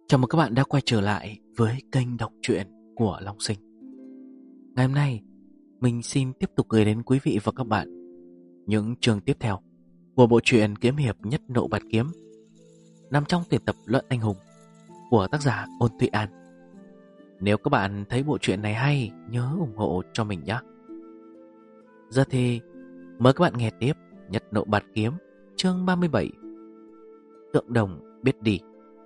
Chào mừng các bạn đã quay trở lại với kênh đọc truyện của Long Sinh. Ngày hôm nay, mình xin tiếp tục gửi đến quý vị và các bạn những chương tiếp theo của bộ truyện kiếm hiệp Nhất Nộ Bạt Kiếm, nằm trong tuyển tập Luận Anh Hùng của tác giả Ôn Thụy An. Nếu các bạn thấy bộ truyện này hay, nhớ ủng hộ cho mình nhé. Giờ thì mời các bạn nghe tiếp Nhất Nộ Bạt Kiếm chương 37, Tượng Đồng Biết Đi.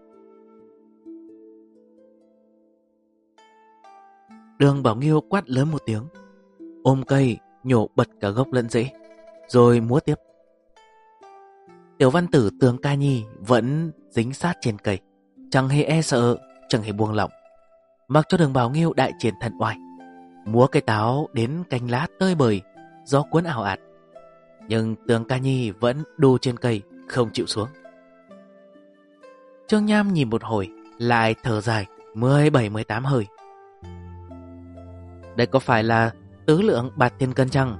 Đường Bảo Nghiêu quát lớn một tiếng, ôm cây nhổ bật cả gốc lẫn rễ, rồi múa tiếp. Tiểu văn tử Tường Ca Nhi vẫn dính sát trên cây, chẳng hề e sợ, chẳng hề buông lỏng, mặc cho Đường Bảo Nghiêu đại triển thần oai, múa cây táo đến cành lá tơi bời, gió cuốn ào ạt. Nhưng Tường Ca Nhi vẫn đu trên cây, không chịu xuống. Trương Nham nhìn một hồi, lại thở dài 17-18 hơi. Đây có phải là tứ lượng bạt thiên cân chăng?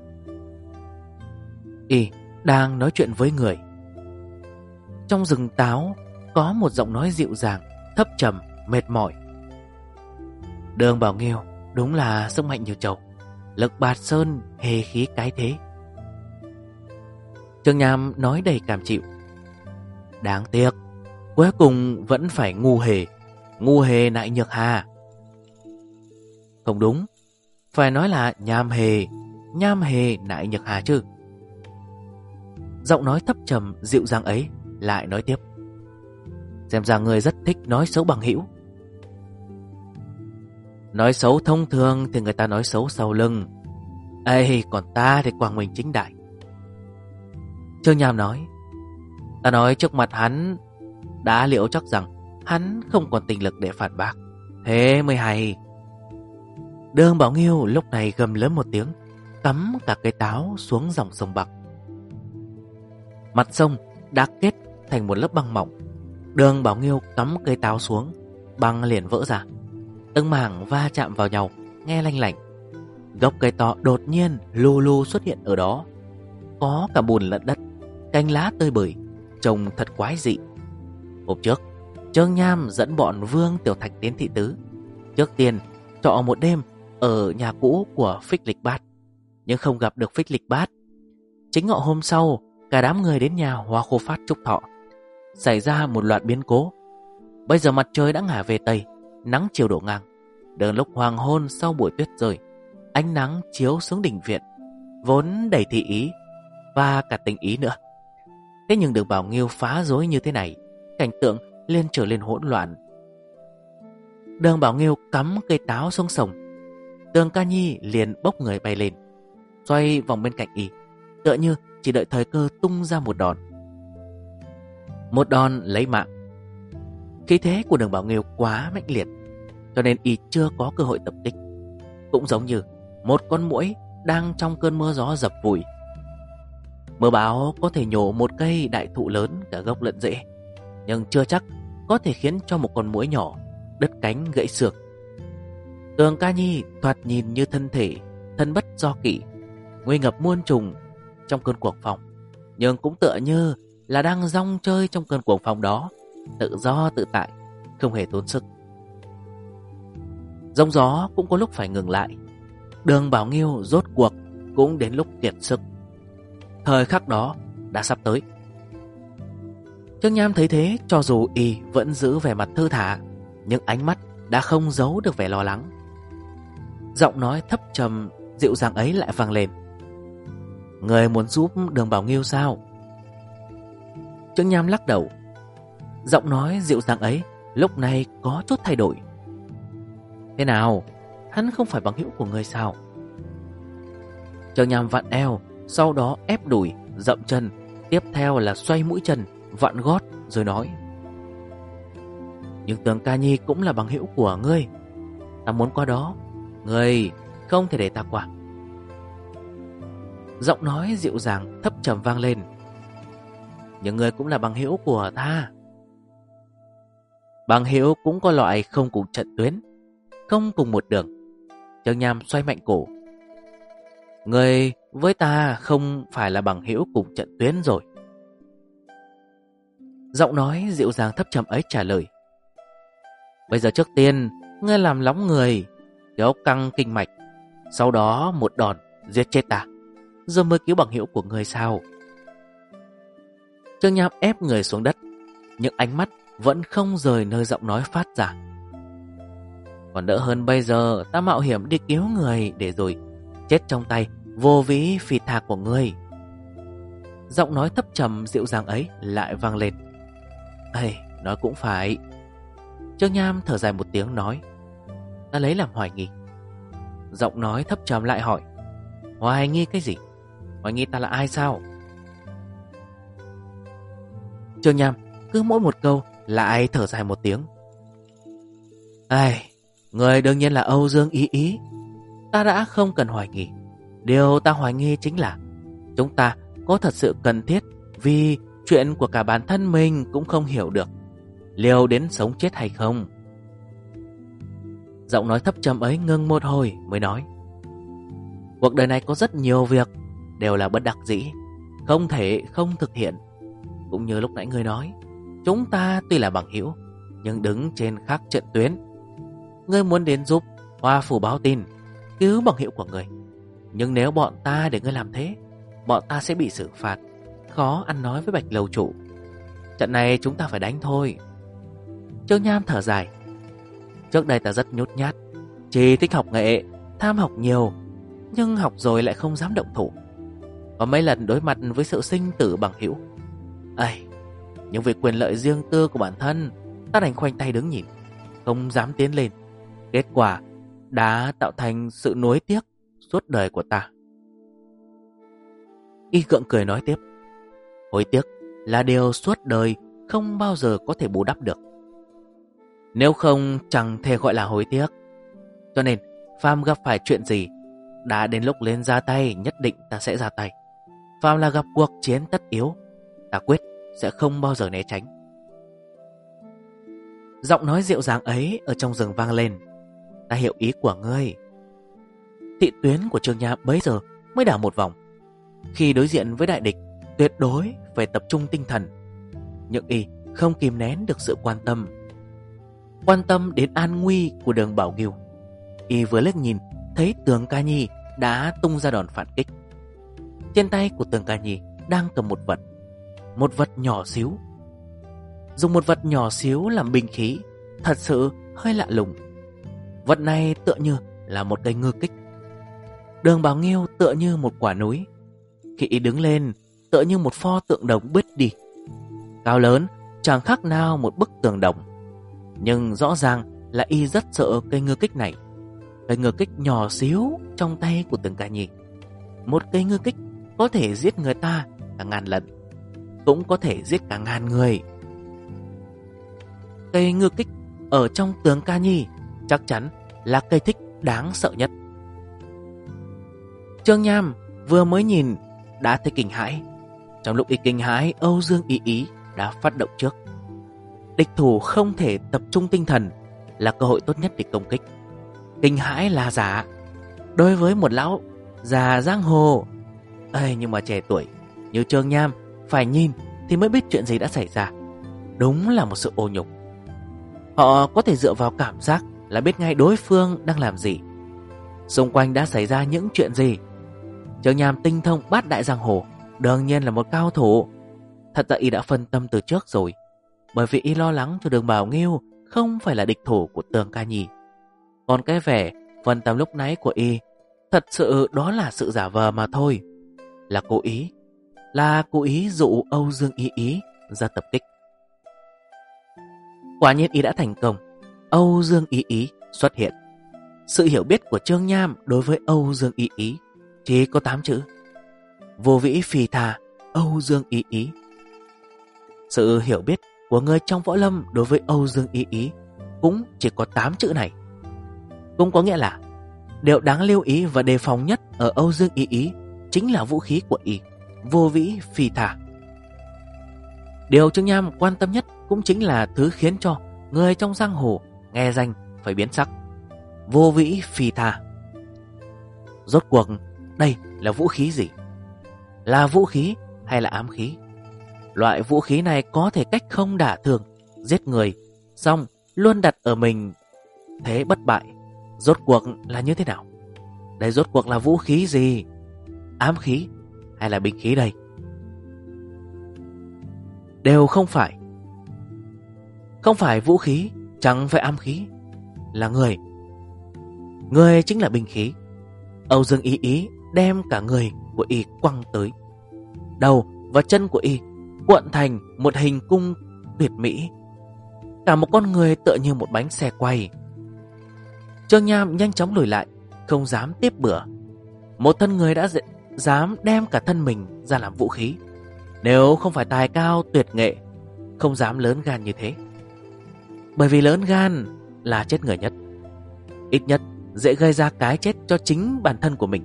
Y đang nói chuyện với người. Trong rừng táo có một giọng nói dịu dàng, thấp trầm, mệt mỏi. Đường Bảo Nghiêu đúng là sức mạnh như trâu, lực bạt sơn hề khí cái thế. Trương Nham nói đầy cảm chịu. Đáng tiếc, cuối cùng vẫn phải ngu hề nại nhược hà. Không đúng, phải nói là nham hề nại nhược hà chứ. Giọng nói thấp trầm dịu dàng ấy lại nói tiếp. Xem ra người rất thích nói xấu bằng hữu. Nói xấu thông thường thì người ta nói xấu sau lưng, ê, còn ta thì quang minh chính đại. Trương Nham nói, ta nói trước mặt hắn đã liệu chắc rằng hắn không còn tình lực để phản bác, thế mới hay. Đường Bảo Nghiêu lúc này gầm lớn một tiếng, cắm cả cây táo xuống dòng sông Bạc. Mặt sông đã kết thành một lớp băng mỏng. Đường Bảo Nghiêu cắm cây táo xuống, băng liền vỡ ra, từng mảng va chạm vào nhau, nghe lanh lảnh. Gốc cây to đột nhiên lù lù xuất hiện ở đó, có cả bùn lẫn đất, cành lá tơi bời, trông thật quái dị. Hôm trước, Trương Nham dẫn bọn Vương Tiểu Thạch đến thị tứ, trước tiên trọ một đêm ở nhà cũ của Phích Lịch Bát, nhưng không gặp được Phích Lịch Bát. Chính ngọ hôm sau, cả đám người đến nhà Hoa Khô Phát chúc thọ. Xảy ra một loạt biến cố. Bây giờ mặt trời đã ngả về tây, nắng chiều đổ ngang. Đến lúc hoàng hôn sau buổi tuyết rơi, ánh nắng chiếu xuống đình viện, vốn đầy thị ý và cả tình ý nữa. Thế nhưng Đường Bảo Nghiêu phá rối như thế này, cảnh tượng liền trở lên hỗn loạn. Đường Bảo Nghiêu cắm cây táo xuống sông, Tường Ca Nhi liền bốc người bay lên, xoay vòng bên cạnh y, tựa như chỉ đợi thời cơ tung ra một đòn. Một đòn lấy mạng. Khí thế của Đường Bảo Nghiêu quá mãnh liệt, cho nên y chưa có cơ hội tập kích. Cũng giống như một con muỗi đang trong cơn mưa gió dập vùi. Mưa bão có thể nhổ một cây đại thụ lớn cả gốc lẫn rễ, nhưng chưa chắc có thể khiến cho một con muỗi nhỏ đứt cánh gãy xương. Tường Ca Nhi thoạt nhìn như thân thể thân bất do kỷ, nguy ngập muôn trùng trong cơn cuồng phong, nhưng cũng tựa như là đang rong chơi trong cơn cuồng phong đó, tự do tự tại, không hề tốn sức. Giông gió cũng có lúc phải ngừng lại. Đường Bảo Nghiêu rốt cuộc cũng đến lúc kiệt sức. Thời khắc đó đã sắp tới. Trương Nham thấy thế, cho dù y vẫn giữ vẻ mặt thư thả, nhưng ánh mắt đã không giấu được vẻ lo lắng. Giọng nói thấp trầm dịu dàng ấy lại vang lên. Người muốn giúp Đường Bảo Nghiêu sao? Trương Nham lắc đầu. Giọng nói dịu dàng ấy lúc này có chút thay đổi. Thế nào? Hắn không phải bằng hữu của người sao? Trương Nham vặn eo, sau đó ép đùi, dậm chân, tiếp theo là xoay mũi chân, vặn gót rồi nói. Nhưng Tường Ca Nhi cũng là bằng hữu của ngươi, ta muốn qua đó, ngươi không thể để ta qua. Giọng nói dịu dàng thấp trầm vang lên. Nhưng ngươi cũng là bằng hữu của ta. Bằng hữu cũng có loại không cùng trận tuyến, không cùng một đường. Trương Nham xoay mạnh cổ. Ngươi với ta không phải là bằng hữu cùng trận tuyến rồi. Giọng nói dịu dàng thấp trầm ấy trả lời. Bây giờ trước tiên, ngươi làm nóng người, kéo căng kinh mạch, sau đó một đòn giết chết ta, rồi mới cứu bằng hữu của ngươi sao? Trương Nham ép người xuống đất, nhưng ánh mắt vẫn không rời nơi giọng nói phát ra. Còn đỡ hơn bây giờ ta mạo hiểm đi cứu người để rồi chết trong tay vô vĩ phi tha của ngươi. Giọng nói thấp trầm dịu dàng ấy lại vang lên. Ây, nói cũng phải. Trương Nham thở dài một tiếng nói, ta lấy làm hoài nghi. Giọng nói thấp trầm lại hỏi, hoài nghi cái gì? Hoài nghi ta là ai sao? Trương Nham cứ mỗi một câu lại thở dài một tiếng. Ai, người đương nhiên là Âu Dương Ý Ý. Ta đã không cần hoài nghi. Điều ta hoài nghi chính là chúng ta có thật sự cần thiết vì chuyện của cả bản thân mình cũng không hiểu được, liều đến sống chết hay không. Giọng nói thấp trầm ấy ngưng một hồi mới nói, cuộc đời này có rất nhiều việc đều là bất đắc dĩ, không thể không thực hiện. Cũng như lúc nãy ngươi nói, chúng ta tuy là bằng hữu nhưng đứng trên khác trận tuyến. Ngươi muốn đến giúp Hoa Phủ báo tin, cứu bằng hữu của ngươi, nhưng nếu bọn ta để ngươi làm thế, bọn ta sẽ bị xử phạt, khó ăn nói với Bạch lầu chủ. Trận này chúng ta phải đánh thôi. Trương Nham thở dài. Trước đây ta rất nhút nhát, chỉ thích học nghệ, tham học nhiều, nhưng học rồi lại không dám động thủ. Có mấy lần đối mặt với sự sinh tử bằng hữu, nhưng vì quyền lợi riêng tư của bản thân, ta đành khoanh tay đứng nhìn, không dám tiến lên. Kết quả đã tạo thành sự nuối tiếc suốt đời của ta. Y gượng cười nói tiếp, hối tiếc là điều suốt đời không bao giờ có thể bù đắp được. Nếu không chẳng thể gọi là hối tiếc. Cho nên phàm gặp phải chuyện gì, đã đến lúc lên ra tay, nhất định ta sẽ ra tay. Phàm là gặp cuộc chiến tất yếu, ta quyết sẽ không bao giờ né tránh. Giọng nói dịu dàng ấy ở trong rừng vang lên, ta hiểu ý của ngươi. Thị tuyến của Trương Nham bấy giờ mới đảo một vòng. Khi đối diện với đại địch, tuyệt đối phải tập trung tinh thần. Nhưng y không kìm nén được sự quan tâm đến an nguy của Đường Bảo Nghiêu. Y vừa liếc nhìn thấy Tường Ca Nhi đã tung ra đòn phản kích. Trên tay của Tường Ca Nhi đang cầm một vật nhỏ xíu. Dùng một vật nhỏ xíu làm binh khí thật sự hơi lạ lùng. Vật này tựa như là một cây ngư kích. Đường Bảo Nghiêu tựa như một quả núi, khi y đứng lên tựa như một pho tượng đồng bứt đi. Cao lớn, chẳng khác nào một bức tường đồng. Nhưng rõ ràng là y rất sợ cây ngư kích này. Cây ngư kích nhỏ xíu trong tay của Tường Ca Nhi. Một cây ngư kích có thể giết người ta cả 1000 lần, cũng có thể giết cả 1000 người. Cây ngư kích ở trong Tường Ca Nhi chắc chắn là cây thích đáng sợ nhất. Trương Nham vừa mới nhìn đã thấy kinh hãi. Trong lúc y kinh hãi, Âu Dương Ý Ý đã phát động trước. Địch thủ không thể tập trung tinh thần là cơ hội tốt nhất để công kích. Kinh hãi là giả đối với một lão già giang hồ. Nhưng mà trẻ tuổi như Trương Nham phải nhìn thì mới biết chuyện gì đã xảy ra. Đúng là một sự ô nhục. Họ có thể dựa vào cảm giác là biết ngay đối phương đang làm gì, xung quanh đã xảy ra những chuyện gì. Trương Nham tinh thông bát đại giang hồ, đương nhiên là một cao thủ. Thật ra y đã phân tâm từ trước rồi, bởi vì y lo lắng cho Đường Bảo Nghiêu không phải là địch thủ của Tường Ca Nhi. Còn cái vẻ phân tâm lúc nãy của y, thật sự đó là sự giả vờ mà thôi. Là cố ý dụ Âu Dương Ý Ý ra tập kích. Quả nhiên y đã thành công. Âu Dương Ý Ý xuất hiện. Sự hiểu biết của Trương Nham đối với Âu Dương Ý Ý chỉ có 8 chữ: vô vĩ phì thà Âu Dương Ý Ý. Sự hiểu biết của người trong võ lâm đối với Âu Dương Ý Ý cũng chỉ có 8 chữ này. Cũng có nghĩa là điều đáng lưu ý và đề phòng nhất ở Âu Dương Ý Ý chính là vũ khí của y, vô vĩ phì thà. Điều Trương Nham quan tâm nhất cũng chính là thứ khiến cho người trong giang hồ nghe danh phải biến sắc: vô vĩ phì thà. Rốt cuộc đây là vũ khí gì? Là vũ khí hay là ám khí? Loại vũ khí này có thể cách không đả thương, giết người, xong luôn đặt ở mình thế bất bại. Rốt cuộc là như thế nào? Đây rốt cuộc là vũ khí gì? Ám khí hay là binh khí đây? Đều không phải. Không phải vũ khí, chẳng phải ám khí. Là người. Người chính là binh khí. Âu Dương Ý Ý đem cả người của y quăng tới. Đầu và chân của y cuộn thành một hình cung tuyệt mỹ. Cả một con người tựa như một bánh xe quay. Trương Nham nhanh chóng lùi lại, không dám tiếp bữa. Một thân người đã dám đem cả thân mình ra làm vũ khí. Nếu không phải tài cao tuyệt nghệ, không dám lớn gan như thế. Bởi vì lớn gan là chết người nhất. Ít nhất dễ gây ra cái chết cho chính bản thân của mình.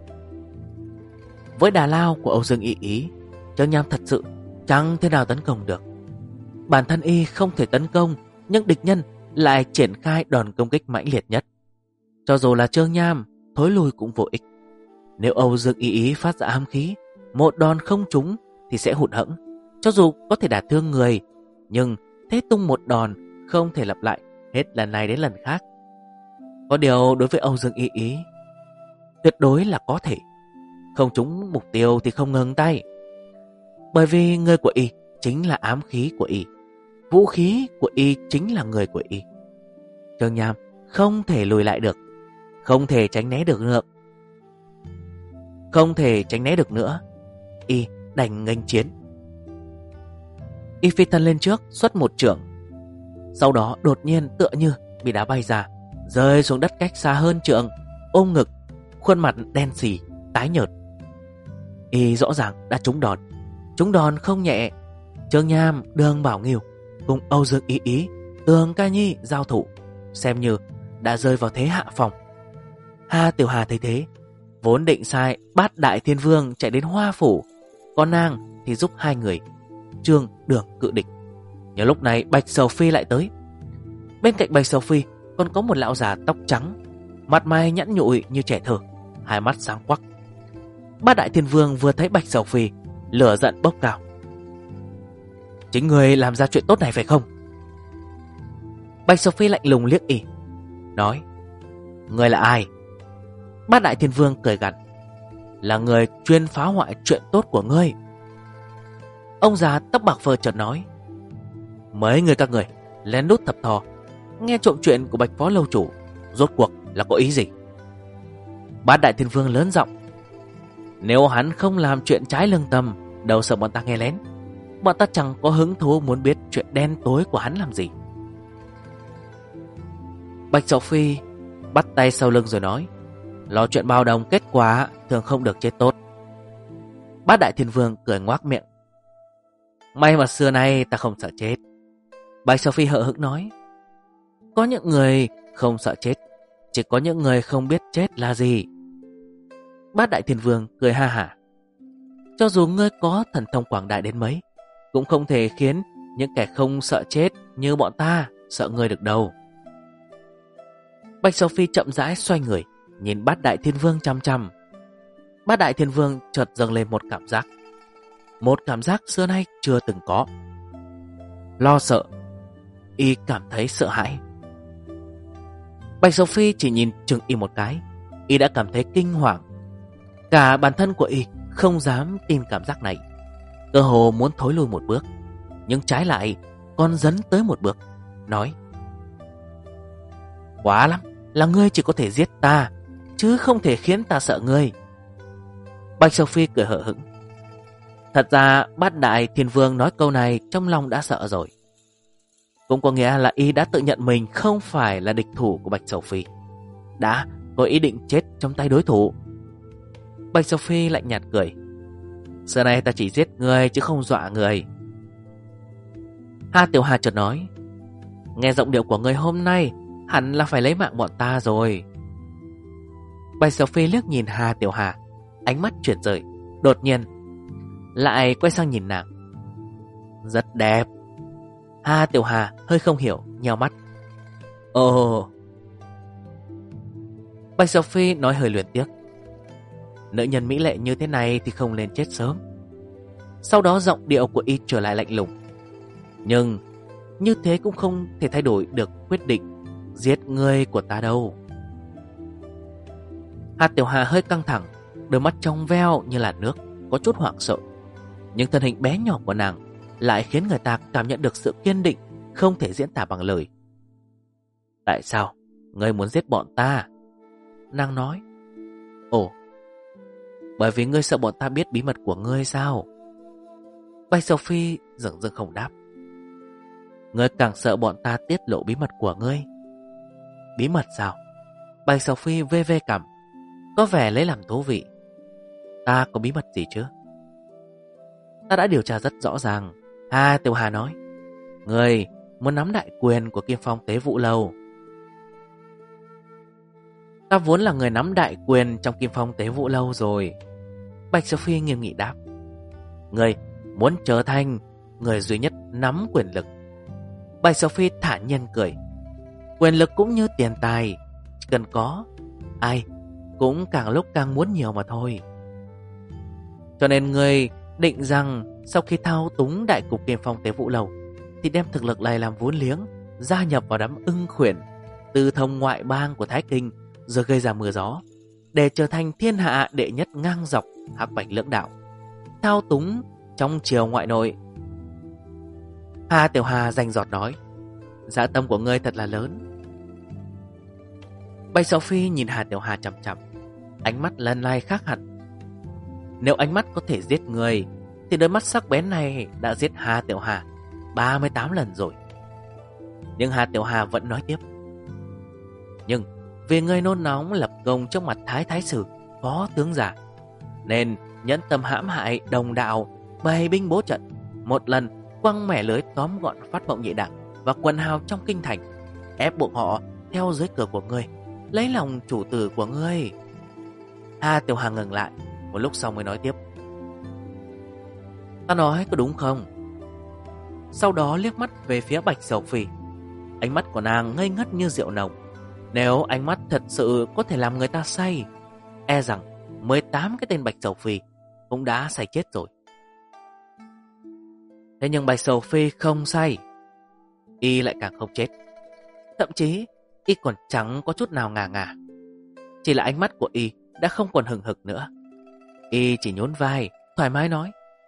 Với đà lao của Âu Dương Ý Ý, Trương Nham thật sự chẳng thế nào tấn công được. Bản thân y không thể tấn công, nhưng địch nhân lại triển khai đòn công kích mãnh liệt nhất. Cho dù là Trương Nham thối lui cũng vô ích. Nếu Âu Dương Ý Ý phát ra ám khí, một đòn không trúng thì sẽ hụt hẫng. Cho dù có thể đả thương người, nhưng thế tung một đòn không thể lặp lại hết lần này đến lần khác. Có điều đối với Âu Dương Ý Ý, tuyệt đối là có thể. Không trúng mục tiêu thì không ngừng tay. Bởi vì người của y chính là ám khí của y. Vũ khí của y chính là người của y. Trương Nham không thể lùi lại được, không thể tránh né được nữa. Không thể tránh né được nữa. Y đành nghênh chiến. Y phi thân lên trước xuất một chưởng. Sau đó đột nhiên tựa như bị đá bay ra, rơi xuống đất cách xa hơn chưởng, ôm ngực, khuôn mặt đen xì, tái nhợt. Y rõ ràng đã trúng đòn. Trúng đòn không nhẹ. Trương Nham, Đường Bảo Nghiêu cùng Âu Dương Ý Ý, Tường Ca Nhi giao thủ, xem như đã rơi vào thế hạ phòng. Hà Tiểu Hà thấy thế, vốn định sai Bát Đại Thiên Vương chạy đến Hoa Phủ, còn nàng thì giúp hai người Trương Đường cự địch. Nhưng lúc này Bạch Sầu Phi lại tới. Bên cạnh Bạch Sầu Phi còn có một lão già tóc trắng, mặt mày nhẵn nhụi như trẻ thơ, hai mắt sáng quắc. Bát Đại Thiên Vương vừa thấy Bạch Sầu Phi, lửa giận bốc cao. Chính người làm ra chuyện tốt này phải không? Bạch Sầu Phi lạnh lùng liếc y, nói: Người là ai? Bát Đại Thiên Vương cười gằn: Là người chuyên phá hoại chuyện tốt của ngươi. Ông già tóc bạc phơ chợt nói: Mấy người các người lén lút thập thò nghe trộm chuyện của Bạch Phó Lâu Chủ, rốt cuộc là có ý gì? Bát Đại Thiên Vương lớn giọng: Nếu hắn không làm chuyện trái lương tâm, đâu sợ bọn ta nghe lén. Bọn ta chẳng có hứng thú muốn biết chuyện đen tối của hắn làm gì. Bạch Sầu Phi bắt tay sau lưng rồi nói: Lo chuyện bao đồng kết quả thường không được chết tốt. Bát Đại Thiên Vương cười ngoác miệng: May mà xưa nay ta không sợ chết. Bạch Sầu Phi hờ hững nói: Có những người không sợ chết, chỉ có những người không biết chết là gì. Bát Đại Thiên Vương cười ha hả: Cho dù ngươi có thần thông quảng đại đến mấy, cũng không thể khiến những kẻ không sợ chết như bọn ta sợ ngươi được đâu. Bạch Sầu Phi chậm rãi xoay người, nhìn Bát Đại Thiên Vương chăm chăm. Bát Đại Thiên Vương chợt dâng lên một cảm giác. Một cảm giác xưa nay chưa từng có. Lo sợ. Y cảm thấy sợ hãi. Bạch Sầu Phi chỉ nhìn chừng y một cái, y đã cảm thấy kinh hoàng. Cả bản thân của y không dám tin cảm giác này, cơ hồ muốn thối lui một bước, nhưng trái lại còn dấn tới một bước, nói: Quá lắm, là ngươi chỉ có thể giết ta, chứ không thể khiến ta sợ ngươi. Bạch Sầu Phi cười hờ hững. Thật ra Bát Đại Thiên Vương nói câu này trong lòng đã sợ rồi. Cũng có nghĩa là y đã tự nhận mình không phải là địch thủ của Bạch Sầu Phi, đã có ý định chết trong tay đối thủ. Bạch Sầu Phi lạnh nhạt cười: Xưa nay ta chỉ giết người chứ không dọa người. Hà Tiểu Hà chợt nói: Nghe giọng điệu của người hôm nay hẳn là phải lấy mạng bọn ta rồi. Bạch Sầu Phi liếc nhìn Hà Tiểu Hà, ánh mắt chuyển rời, đột nhiên lại quay sang nhìn nàng. Rất đẹp. Hà Tiểu Hà hơi không hiểu, nheo mắt. Ồ. Bạch Sầu Phi nói hơi luyến tiếc: Nữ nhân mỹ lệ như thế này thì không nên chết sớm. Sau đó giọng điệu của y trở lại lạnh lùng: Nhưng như thế cũng không thể thay đổi được quyết định giết ngươi của ta đâu. Hà Tiểu Hà hơi căng thẳng, đôi mắt trong veo như là nước, có chút hoảng sợ. Nhưng thân hình bé nhỏ của nàng lại khiến người ta cảm nhận được sự kiên định không thể diễn tả bằng lời. Tại sao ngươi muốn giết bọn ta? Nàng nói. Ồ, bởi vì ngươi sợ bọn ta biết bí mật của ngươi sao? Bạch Sophie dửng dưng không đáp. Ngươi càng sợ bọn ta tiết lộ bí mật của ngươi. Bí mật sao? Bạch Sophie vê vê cằm, có vẻ lấy làm thú vị. Ta có bí mật gì chứ? Ta đã điều tra rất rõ ràng. Hà Tiểu Hà nói. Ngươi muốn nắm đại quyền của Kim Phong Tế Vũ Lâu. Ta vốn là người nắm đại quyền trong Kim Phong Tế Vũ Lâu rồi. Bạch Sophie nghiêm nghị đáp. Ngươi muốn trở thành người duy nhất nắm quyền lực. Bạch Sophie thản nhiên cười. Quyền lực cũng như tiền tài, chỉ cần có, ai cũng càng lúc càng muốn nhiều mà thôi. Cho nên ngươi định rằng sau khi thao túng đại cục Kim Phong Tế Vũ Lâu thì đem thực lực này làm vốn liếng, gia nhập vào đám ưng khuyển từ thông ngoại bang của Thái Kinh, rồi gây ra mưa gió, để trở thành thiên hạ đệ nhất ngang dọc hắc bạch lưỡng đạo, thao túng trong triều ngoại nội. Hà Tiểu Hà rành giọt nói. Dạ tâm của ngươi thật là lớn. Bạch Sophie nhìn Hà Tiểu Hà chằm chằm, ánh mắt lần này khác hẳn. Nếu ánh mắt có thể giết người thì đôi mắt sắc bén này đã giết Hà Tiểu Hà 38 lần rồi. Nhưng Hà Tiểu Hà vẫn nói tiếp. Nhưng vì ngươi nôn nóng lập công trước mặt Thái Sử, phó tướng giả, nên nhẫn tâm hãm hại đồng đạo, bày binh bố trận, một lần quăng mẻ lưới tóm gọn Phát Mộng Nhị Đảng và quần hào trong kinh thành, ép buộc họ theo dưới cửa của ngươi, lấy lòng chủ tử của ngươi. Hà Tiểu Hà ngừng lại, một lúc sau mới nói tiếp. Ta nói có đúng không? Sau đó liếc mắt về phía Bạch Sophie. Ánh mắt của nàng ngây ngất như rượu nồng. Nếu ánh mắt thật sự có thể làm người ta say, e rằng 18 cái tên Bạch Sophie cũng đã say chết rồi. Thế nhưng Bạch Sophie không say, y lại càng không chết. Thậm chí y còn chẳng có chút nào ngà ngà. Chỉ là ánh mắt của y đã không còn hừng hực nữa. Y chỉ nhún vai, thoải mái nói.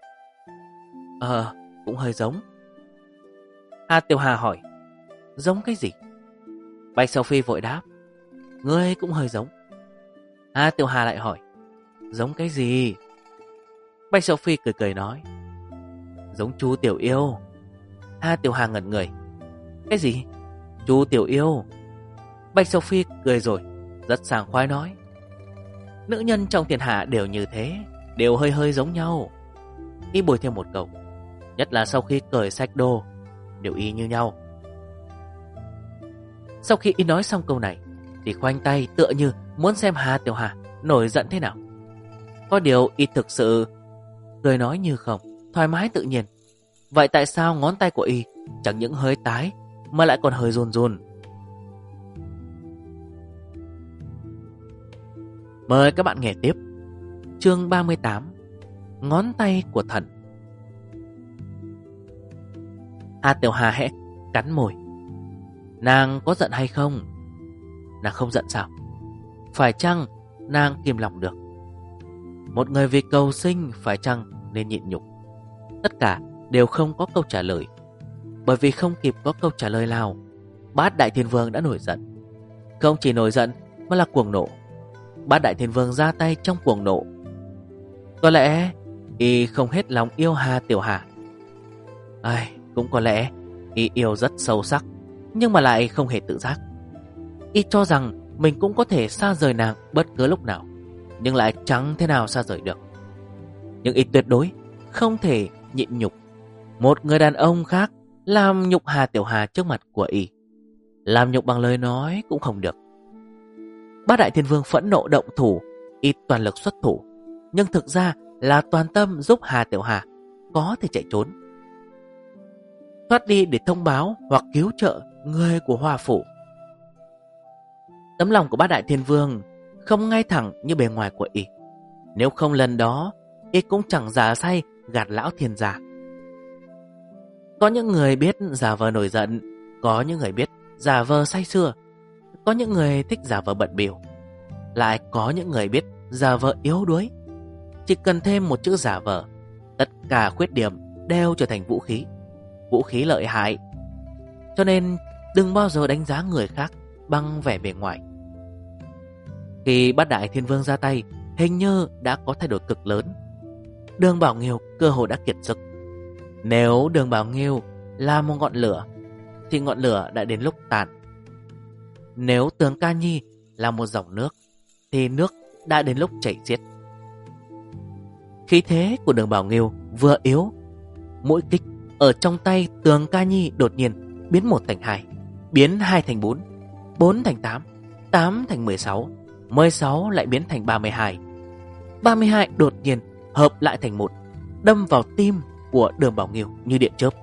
Cũng hơi giống. Hà Tiểu Hà hỏi. Giống cái gì? Bạch Sophie vội đáp. Ngươi cũng hơi giống. Hà Tiểu Hà lại hỏi. Giống cái gì? Bạch Sophie cười cười nói. Giống chú Tiểu Yêu. Hà Tiểu Hà ngẩn người. Cái gì? Chú Tiểu Yêu? Bạch Sophie cười rồi, rất sảng khoái nói. Nữ nhân trong thiên hạ đều như thế, đều hơi hơi giống nhau. Y bồi thêm một câu. Nhất là sau khi cởi sạch đồ, đều y như nhau. Sau khi y nói xong câu này thì khoanh tay tựa như muốn xem Hà Tiểu Hà nổi giận thế nào. Có điều y thực sự cười nói như không, thoải mái tự nhiên. Vậy tại sao ngón tay của y chẳng những hơi tái mà lại còn hơi run run? Mời các bạn nghe tiếp. Chương 38. Ngón tay của thần. Hà Tiểu Hà hẽ cắn môi. Nàng có giận hay không? Nàng không giận sao? Phải chăng nàng kìm lòng được? Một người vì cầu sinh phải chăng nên nhịn nhục? Tất cả đều không có câu trả lời. Bởi vì không kịp có câu trả lời nào, Bát Đại Thiên Vương đã nổi giận. Không chỉ nổi giận mà là cuồng nộ. Bát Đại Thiên Vương ra tay trong cuồng nộ. Có lẽ y không hết lòng yêu Hà Tiểu Hà. Cũng có lẽ y yêu rất sâu sắc, nhưng mà lại không hề tự giác. Y cho rằng mình cũng có thể xa rời nàng bất cứ lúc nào, nhưng lại chẳng thế nào xa rời được. Nhưng y tuyệt đối không thể nhịn nhục một người đàn ông khác làm nhục Hà Tiểu Hà trước mặt của y. Làm nhục bằng lời nói cũng không được. Bát Đại Thiên Vương phẫn nộ động thủ, y toàn lực xuất thủ, nhưng thực ra là toàn tâm giúp Hà Tiểu Hà có thể chạy trốn, thoát đi để thông báo hoặc cứu trợ người của Hoa Phủ. Tấm lòng của Bát Đại Thiên Vương không ngay thẳng như bề ngoài của y. Nếu không lần đó y cũng chẳng giả say gạt lão thiên gia. Có những người biết giả vờ nổi giận, có những người biết giả vờ say sưa, có những người thích giả vờ bận bịu, lại có những người biết giả vờ yếu đuối. Chỉ cần thêm một chữ giả vờ, tất cả khuyết điểm đều trở thành vũ khí lợi hại. Cho nên đừng bao giờ đánh giá người khác bằng vẻ bề ngoài. Khi Bát Đại Thiên Vương ra tay, hình như đã có thay đổi cực lớn. Đường Bảo Nghiêu cơ hồ đã kiệt sức. Nếu Đường Bảo Nghiêu là một ngọn lửa, thì ngọn lửa đã đến lúc tàn. Nếu Tường Ca Nhi là một dòng nước, thì nước đã đến lúc chảy xiết. Khí thế của Đường Bảo Nghiêu vừa yếu, mỗi kích ở trong tay Tường Ca Nhi đột nhiên biến 1 thành 2, biến 2 thành 4, 4 thành 8, 8 thành 16, 16 lại biến thành 32. 32 đột nhiên hợp lại thành 1, đâm vào tim của Đường Bảo Nghiêu như điện chớp.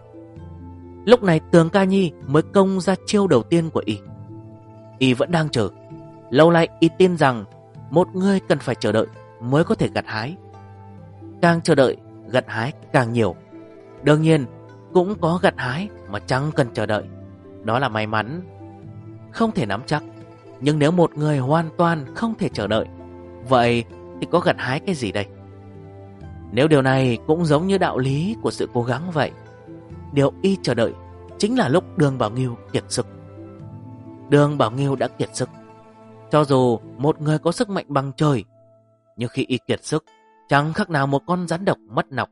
Lúc này Tường Ca Nhi mới công ra chiêu đầu tiên của y vẫn đang chờ. Lâu nay y tin rằng một người cần phải chờ đợi mới có thể gặt hái. Càng chờ đợi, gặt hái càng nhiều. Đương nhiên cũng có gặt hái mà chẳng cần chờ đợi, đó là may mắn, không thể nắm chắc. Nhưng nếu một người hoàn toàn không thể chờ đợi, vậy thì có gặt hái cái gì đây? Nếu điều này cũng giống như đạo lý của sự cố gắng vậy, điều y chờ đợi chính là lúc Đường Bảo Nghiêu kiệt sức. Đường Bảo Nghiêu đã kiệt sức. Cho dù một người có sức mạnh bằng trời, nhưng khi y kiệt sức, chẳng khác nào một con rắn độc mất nọc.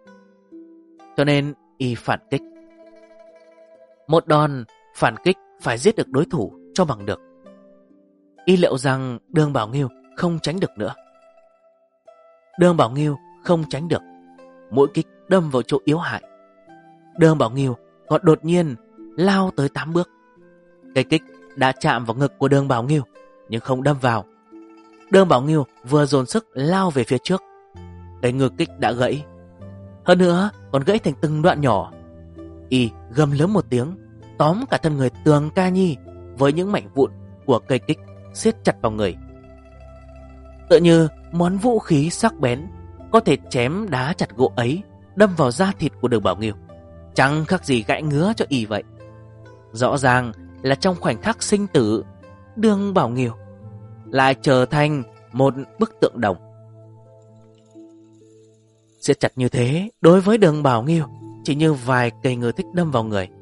Cho nên y phản kích. Một đòn phản kích phải giết được đối thủ cho bằng được. Y liệu rằng Đường Bảo Nghiêu không tránh được nữa. Đường Bảo Nghiêu không tránh được, mỗi kích đâm vào chỗ yếu hại. Đường Bảo Nghiêu còn đột nhiên lao tới 8 bước. Cây kích đã chạm vào ngực của Đường Bảo Nghiêu nhưng không đâm vào. Đường Bảo Nghiêu vừa dồn sức lao về phía trước, cây ngực kích đã gãy, hơn nữa còn gãy thành từng đoạn nhỏ. Y gầm lớn một tiếng, tóm cả thân người Tường Ca Nhi với những mảnh vụn của cây kích siết chặt vào người. Tựa như món vũ khí sắc bén có thể chém đá chặt gỗ ấy đâm vào da thịt của Đường Bảo Nghiêu, chẳng khác gì gãi ngứa cho y vậy. Rõ ràng là trong khoảnh khắc sinh tử, Đường Bảo Nghiêu lại trở thành một bức tượng đồng. Siết chặt như thế đối với Đường Bảo Nghiêu chỉ như vài cây ngư thích đâm vào người.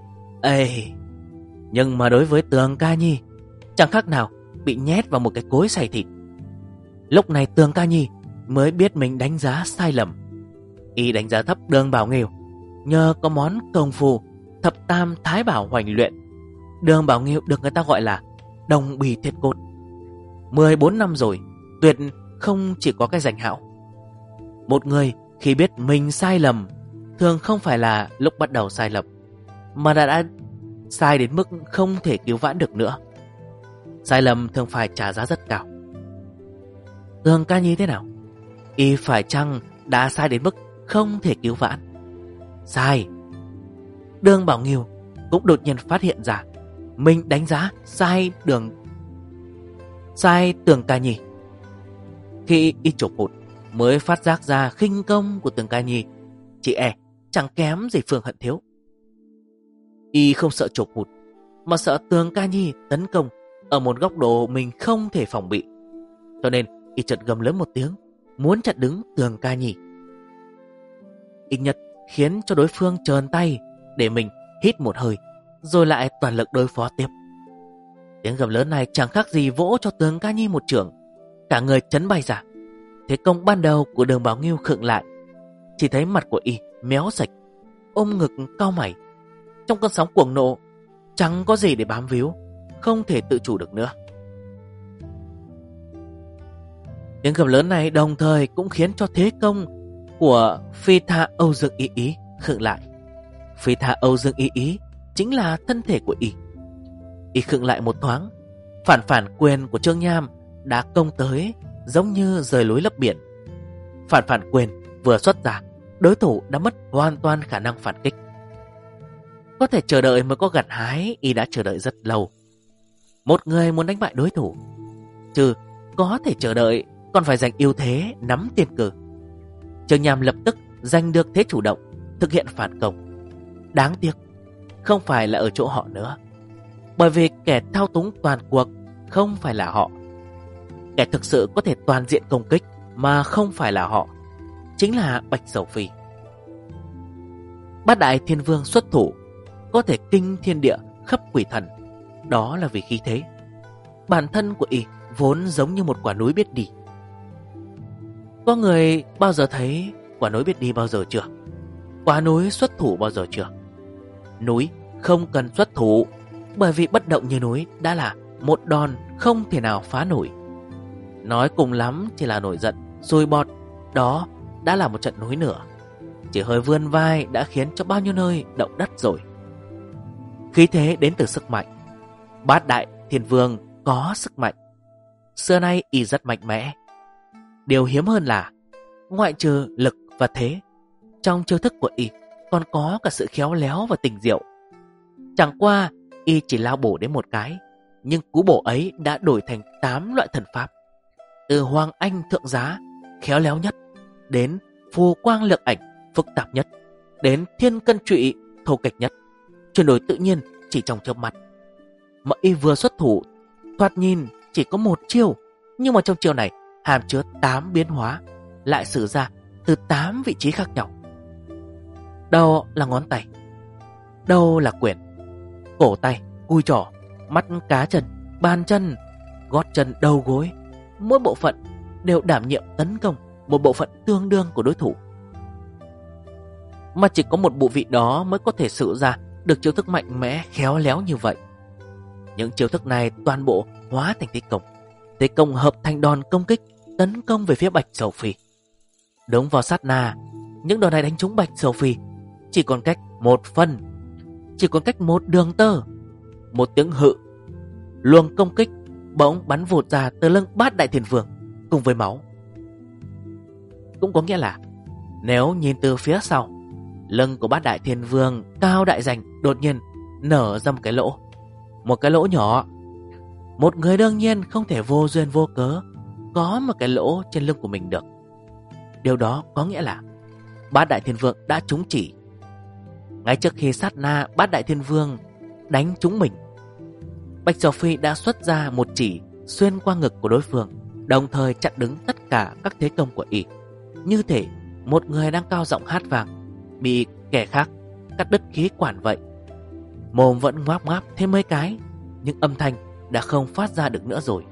Nhưng mà đối với Tường Ca Nhi chẳng khác nào bị nhét vào một cái cối xay thịt. Lúc này Tường Ca Nhi mới biết mình đánh giá sai lầm. Y đánh giá thấp Đường Bảo Nghiêu. Nhờ có món công phu Thập Tam Thái Bảo Hoành luyện, Đường Bảo Nghiêu được người ta gọi là đồng bì thiết cốt. 14 năm rồi, tuyệt không chỉ có cái danh hão. Một người khi biết mình sai lầm thường không phải là lúc bắt đầu sai lầm, mà đã sai đến mức không thể cứu vãn được nữa. Sai lầm thường phải trả giá rất cao. Tường Ca Nhi thế nào? Y phải chăng đã sai đến mức không thể cứu vãn? Sai. Đường Bảo Nghiêu cũng đột nhiên phát hiện ra mình đánh giá sai Tường Ca Nhi. Khi y chụp hụt mới phát giác ra khinh công của Tường Ca Nhi chỉ chẳng kém gì Phương Hận Thiếu. Y không sợ chụp hụt, mà sợ Tường Ca Nhi tấn công ở một góc độ mình không thể phòng bị. Cho nên y chợt gầm lớn một tiếng, muốn chặn đứng Tường Ca Nhi. Ít nhất khiến cho đối phương trờn tay để mình hít một hơi, rồi lại toàn lực đối phó tiếp. Tiếng gầm lớn này chẳng khác gì vỗ cho Tường Ca Nhi một chưởng, cả người chấn bay ra. Thế công ban đầu của Đường Bảo Nghiêu khựng lại, chỉ thấy mặt của y méo sạch, ôm ngực cau mày. Trong cơn sóng cuồng nộ, chẳng có gì để bám víu, không thể tự chủ được nữa. Tiếng gầm lớn này đồng thời cũng khiến cho thế công của Phi Tha Âu Dương Y Ý khựng lại. Phi Tha Âu Dương Y Ý chính là thân thể của y. Y khựng lại một thoáng, phản quyền của Trương Nham đã công tới giống như rời lối lấp biển. Phản quyền vừa xuất ra, đối thủ đã mất hoàn toàn khả năng phản kích. Có thể chờ đợi mới có gặt hái, y đã chờ đợi rất lâu. Một người muốn đánh bại đối thủ, chứ có thể chờ đợi còn phải giành ưu thế, nắm tiên cơ. Trương Nham lập tức giành được thế chủ động, thực hiện phản công. đáng tiếc không phải là ở chỗ họ nữa. Bởi vì kẻ thao túng toàn cuộc không phải là họ. Kẻ thực sự có thể toàn diện công kích mà không phải là họ, chính là Bạch Sầu Phi. Bát Đại Thiên Vương xuất thủ có thể kinh thiên địa khắp quỷ thần, đó là vì khí thế. Bản thân của y vốn giống như một quả núi biết đi. Có người bao giờ thấy quả núi biết đi bao giờ chưa? Quả núi xuất thủ bao giờ chưa? Núi không cần xuất thủ, bởi vì bất động như núi đã là một đòn không thể nào phá nổi. Nói cùng lắm chỉ là nổi giận, sôi bọt, đó đã là một trận núi lửa. Chỉ hơi vươn vai đã khiến cho bao nhiêu nơi động đất rồi. Khí thế đến từ sức mạnh. Bát Đại Thiên Vương có sức mạnh. Xưa nay y rất mạnh mẽ. Điều hiếm hơn là ngoại trừ lực và thế, trong chiêu thức của y còn có cả sự khéo léo và tình diệu. Chẳng qua y chỉ lao bổ đến một cái, nhưng cú bổ ấy đã đổi thành 8 loại thần pháp. Từ Hoàng Anh thượng giá khéo léo nhất, đến phù quang lược ảnh phức tạp nhất, đến thiên cân trụy thô kệch nhất, chuyển đổi tự nhiên chỉ trong chớp mắt. Mà y vừa xuất thủ, thoạt nhìn chỉ có một chiêu, nhưng mà trong chiêu này hàm chứa 8 biến hóa, lại sử ra từ 8 vị trí khác nhau. Đầu là ngón tay, đầu là quyền, cổ tay, cùi trỏ, mắt cá chân, bàn chân, gót chân, đầu gối. Mỗi bộ phận đều đảm nhiệm tấn công một bộ phận tương đương của đối thủ. Mà chỉ có một bộ vị đó mới có thể sử ra được chiêu thức mạnh mẽ khéo léo như vậy. Những chiêu thức này toàn bộ hóa thành thế công. Thế công hợp thành đòn công kích tấn công về phía Bạch Sầu Phi. Đúng vào sát na, những đòn này đánh trúng Bạch Sầu Phi chỉ còn cách một phân, chỉ còn cách một đường tơ. Một tiếng hự, luồng công kích bỗng bắn vụt ra từ lưng Bát Đại Thiên Vương cùng với máu. Cũng có nghĩa là nếu nhìn từ phía sau, lưng của Bát Đại Thiên Vương Cao Đại Danh đột nhiên nở ra một cái lỗ. Một cái lỗ nhỏ. Một người đương nhiên không thể vô duyên vô cớ có một cái lỗ trên lưng của mình được. Điều đó có nghĩa là Bát Đại Thiên Vương đã trúng chỉ. Ngay trước khi sát na Bát Đại Thiên Vương đánh trúng mình, Bạch Sầu Phi đã xuất ra một chỉ xuyên qua ngực của đối phương, đồng thời chặn đứng tất cả các thế công của y. Như thể một người đang cao giọng hát vang bị kẻ khác cắt đứt khí quản vậy. Mồm vẫn ngoáp ngoáp thêm mấy cái, nhưng âm thanh đã không phát ra được nữa rồi.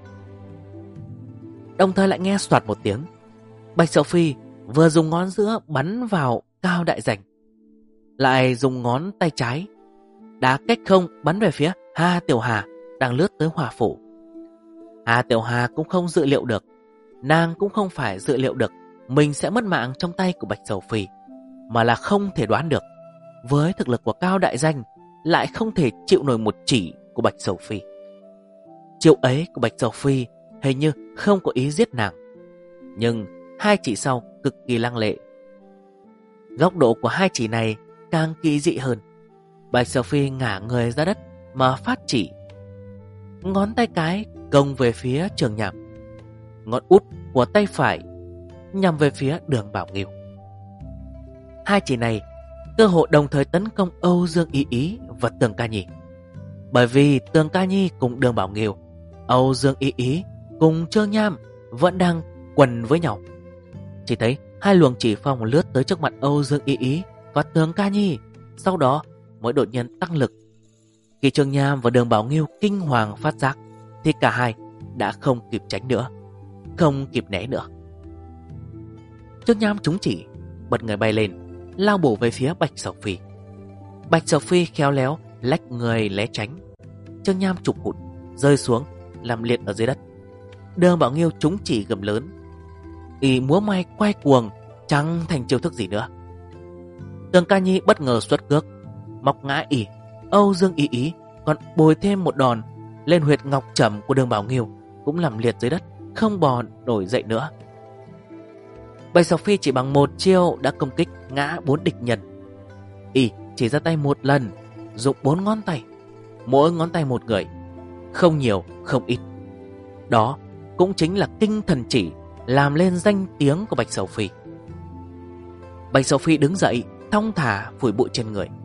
Đồng thời lại nghe soạt một tiếng. Bạch Sầu Phi vừa dùng ngón giữa bắn vào Cao Đại Danh, lại dùng ngón tay trái đá cách không bắn về phía Hà Tiểu Hà đang lướt tới Hòa Phủ. Hà Tiểu Hà cũng không dự liệu được, nàng cũng không phải dự liệu được mình sẽ mất mạng trong tay của Bạch Sầu Phi, mà là không thể đoán được với thực lực của Cao Đại Danh lại không thể chịu nổi một chỉ của Bạch Sầu Phi. Chiêu ấy của Bạch Sầu Phi hình như không có ý giết nàng, nhưng hai chỉ sau cực kỳ lăng lệ. Góc độ của hai chỉ này càng kỳ dị hơn. Bạch Sầu Phi ngả người ra đất mà phát chỉ. Ngón tay cái công về phía Trường Nham, ngón út của tay phải nhằm về phía Đường Bảo Nghiêu. Hai chỉ này cơ hội đồng thời tấn công Âu Dương Ý Ý và Tường Ca Nhi. Bởi vì Tường Ca Nhi cùng Đường Bảo Nghiêu, Âu Dương Ý Ý cùng Trương Nham vẫn đang quần với nhau. Chỉ thấy hai luồng chỉ phong lướt tới trước mặt Âu Dương Ý Ý và Tường Ca Nhi, sau đó mới đột nhiên tăng lực. Khi Trương Nham và Đường Bảo Nghiêu kinh hoàng phát giác thì cả hai đã không kịp tránh nữa, không kịp né nữa. Trương Nham trúng chỉ, bật người bay lên, lao bổ về phía Bạch Sầu Phi. Bạch Sầu Phi khéo léo lách người né tránh. Trương Nham trục hụt, rơi xuống làm liệt ở dưới đất. Đường Bảo Nghiêu trúng chỉ gầm lớn, y múa may quay cuồng, chẳng thành chiêu thức gì nữa. Tường Ca Nhi bất ngờ xuất cước, mọc ngã y. Âu Dương Ý Ý còn bồi thêm một đòn lên huyệt ngọc trầm của Đường Bảo Nghiêu, cũng làm liệt dưới đất, không bò nổi dậy nữa. Bạch Sầu Phi chỉ bằng một chiêu đã công kích ngã 4 địch nhân. Y chỉ ra tay một lần, dùng 4 ngón tay, mỗi ngón tay một người, không nhiều không ít. Đó cũng chính là kinh thần chỉ làm lên danh tiếng của Bạch Sầu Phi. Bạch Sầu Phi đứng dậy, thong thả phủi bụi trên người,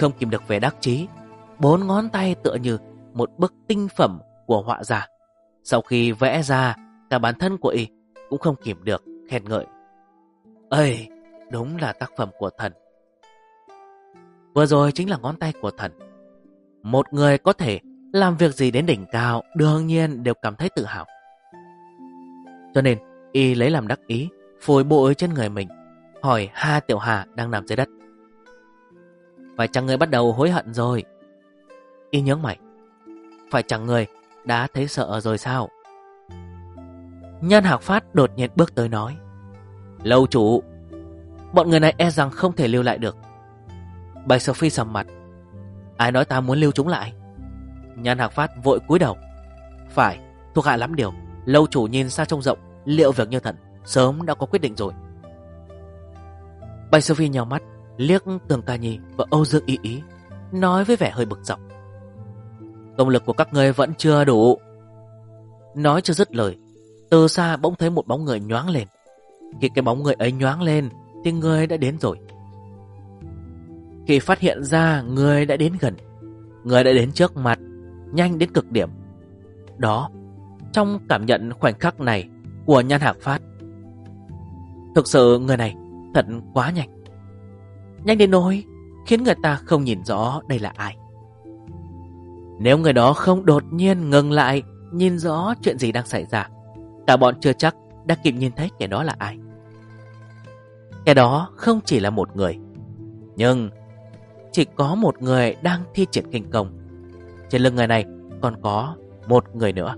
không kìm được vẻ đắc chí. 4 ngón tay tựa như một bức tinh phẩm của họa giả. Sau khi vẽ ra, cả bản thân của y cũng không kìm được khen ngợi. Ây, đúng là tác phẩm của thần. Vừa rồi chính là ngón tay của thần. Một người có thể làm việc gì đến đỉnh cao đương nhiên đều cảm thấy tự hào. Cho nên y lấy làm đắc ý, phủi bụi trên người mình, hỏi Ha Tiểu Hà đang nằm dưới đất. Phải chăng người bắt đầu hối hận rồi? Y nhướng mày. Phải chăng người đã thấy sợ rồi sao? Nhân Hạc Phát đột nhiên bước tới nói. Lâu chủ, bọn người này e rằng không thể lưu lại được. Bạch Sầu Phi sầm mặt. Ai nói ta muốn lưu chúng lại? Nhân Hạc Phát vội cúi đầu. Phải, thuộc hạ lắm điều. Lâu chủ nhìn xa trông rộng, liệu việc như thần sớm đã có quyết định rồi. Bạch Sầu Phi nhào mắt, liếc Tường Ca Nhi và Âu Dương Y Ý, nói với vẻ hơi bực dọc. Công lực của các ngươi vẫn chưa đủ. Nói chưa dứt lời, từ xa bỗng thấy một bóng người nhoáng lên. Khi cái bóng người ấy nhoáng lên thì người đã đến rồi. Khi phát hiện ra người đã đến gần, người đã đến trước mặt, nhanh đến cực điểm. Đó, trong cảm nhận khoảnh khắc này của Nhan Hạc Phát, thực sự người này thật quá nhanh. Nhanh đến nỗi khiến người ta không nhìn rõ đây là ai. Nếu người đó không đột nhiên ngừng lại nhìn rõ chuyện gì đang xảy ra, cả bọn chưa chắc đã kịp nhìn thấy kẻ đó là ai. Kẻ đó không chỉ là một người, nhưng chỉ có một người đang thi triển kinh công. Trên lưng người này còn có một người nữa.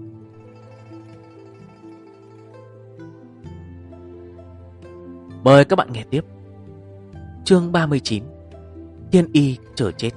Mời các bạn nghe tiếp. Chương 39. Thiên y chờ chết.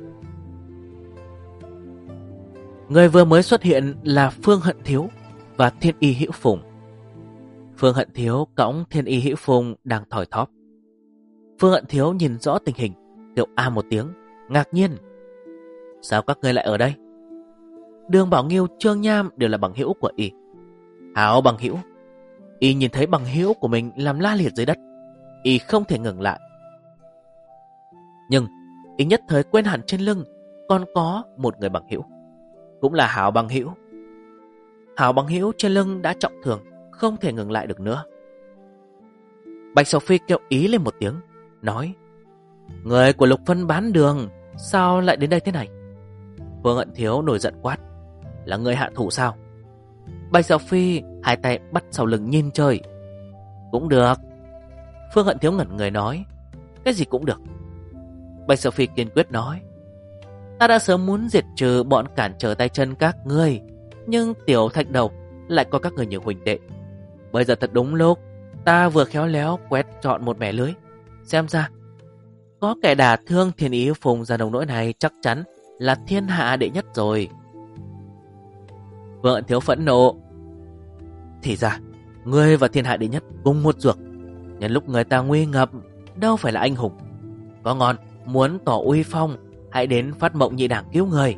Người vừa mới xuất hiện là Phương Hận Thiếu và Thiên y Hữu Phùng. Phương Hận Thiếu cõng Thiên y Hữu Phùng đang thoi thóp. Phương Hận Thiếu nhìn rõ tình hình, kêu a một tiếng, ngạc nhiên. Sao các ngươi lại ở đây? Đường Bảo Nghiêu, Trương Nham đều là bằng hữu của y. Hảo bằng hữu. Y nhìn thấy bằng hữu của mình làm la liệt dưới đất, y không thể ngừng lại. Nhưng y nhất thời quên hẳn trên lưng còn có một người bằng hữu, cũng là Hảo bằng hữu. Hảo bằng hữu trên lưng đã trọng thương, không thể ngừng lại được nữa. Bạch Sầu Phi kêu ý lên một tiếng, nói: Người của Lục Phân bán đường sao lại đến đây thế này? Phương Hận Thiếu nổi giận quát: Là người hạ thủ sao? Bạch Sầu Phi hai tay bắt sau lưng nhìn trời. Cũng được. Phương Hận Thiếu ngẩn người nói: Cái gì cũng được. Bạch Sầu Phi kiên quyết nói: Ta đã sớm muốn diệt trừ bọn cản trở tay chân các ngươi, nhưng Tiểu Thạch Đầu lại coi các người như huynh đệ. Bây giờ thật đúng lúc ta vừa khéo léo quét trọn một mẻ lưới. Xem ra có kẻ đả thương Thiên y Phùng ra nông nỗi này chắc chắn là thiên hạ đệ nhất rồi. Phương Hận Thiếu phẫn nộ: Thì ra ngươi và thiên hạ đệ nhất cùng một ruột, nhân lúc người ta nguy ngập đâu phải là anh hùng. Có ngon muốn tỏ uy phong, hãy đến Phát Mộng Nhị Đảng cứu người.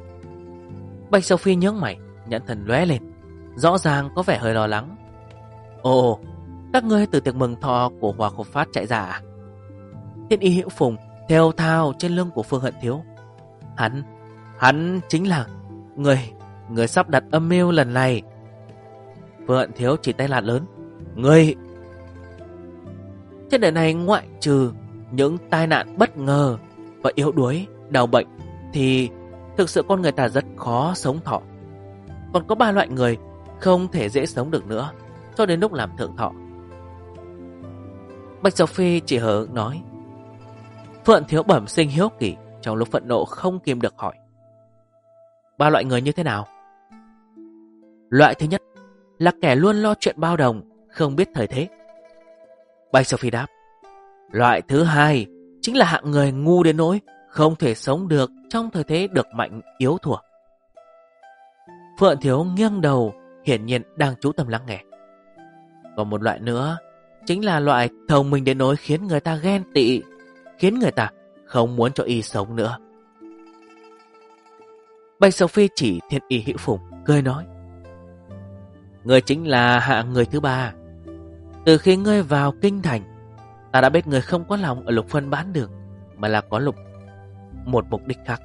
Bạch Sầu Phi nhướng mày, nhãn thần lóe lên, rõ ràng có vẻ hơi lo lắng. Ồ, các ngươi từ tiệc mừng thọ của Hòa Khổ Phát chạy ra à? Thiên y Hữu Phùng theo thao trên lưng của Phương Hận Thiếu. Hắn chính là người sắp đặt âm mưu lần này. Phương Hận Thiếu chỉ tay lạt lớn: Ngươi! Trên đời này ngoại trừ những tai nạn bất ngờ và yếu đuối, đau bệnh thì thực sự con người ta rất khó sống thọ. Còn có 3 loại người không thể dễ sống được nữa cho đến lúc làm thượng thọ. Bạch Sầu Phi chỉ hờ nói. Phương Hận Thiếu bẩm sinh hiếu kỳ, trong lúc phẫn nộ không kìm được hỏi: 3 loại người như thế nào? Loại thứ nhất là kẻ luôn lo chuyện bao đồng, không biết thời thế. Bạch Sầu Phi đáp. Loại thứ hai chính là hạng người ngu đến nỗi không thể sống được trong thời thế được mạnh yếu thua. Phương Hận Thiếu nghiêng đầu, hiển nhiên đang chú tâm lắng nghe. Còn một loại nữa chính là loại thông minh đến nỗi khiến người ta ghen tị, khiến người ta không muốn cho y sống nữa. Bạch Sầu Phi chỉ Thiên y Hữu Phùng, cười nói: Ngươi chính là hạng người thứ 3. Từ khi ngươi vào kinh thành, ta đã biết người không có lòng ở Lục Phân bán đường, mà là có một mục đích khác.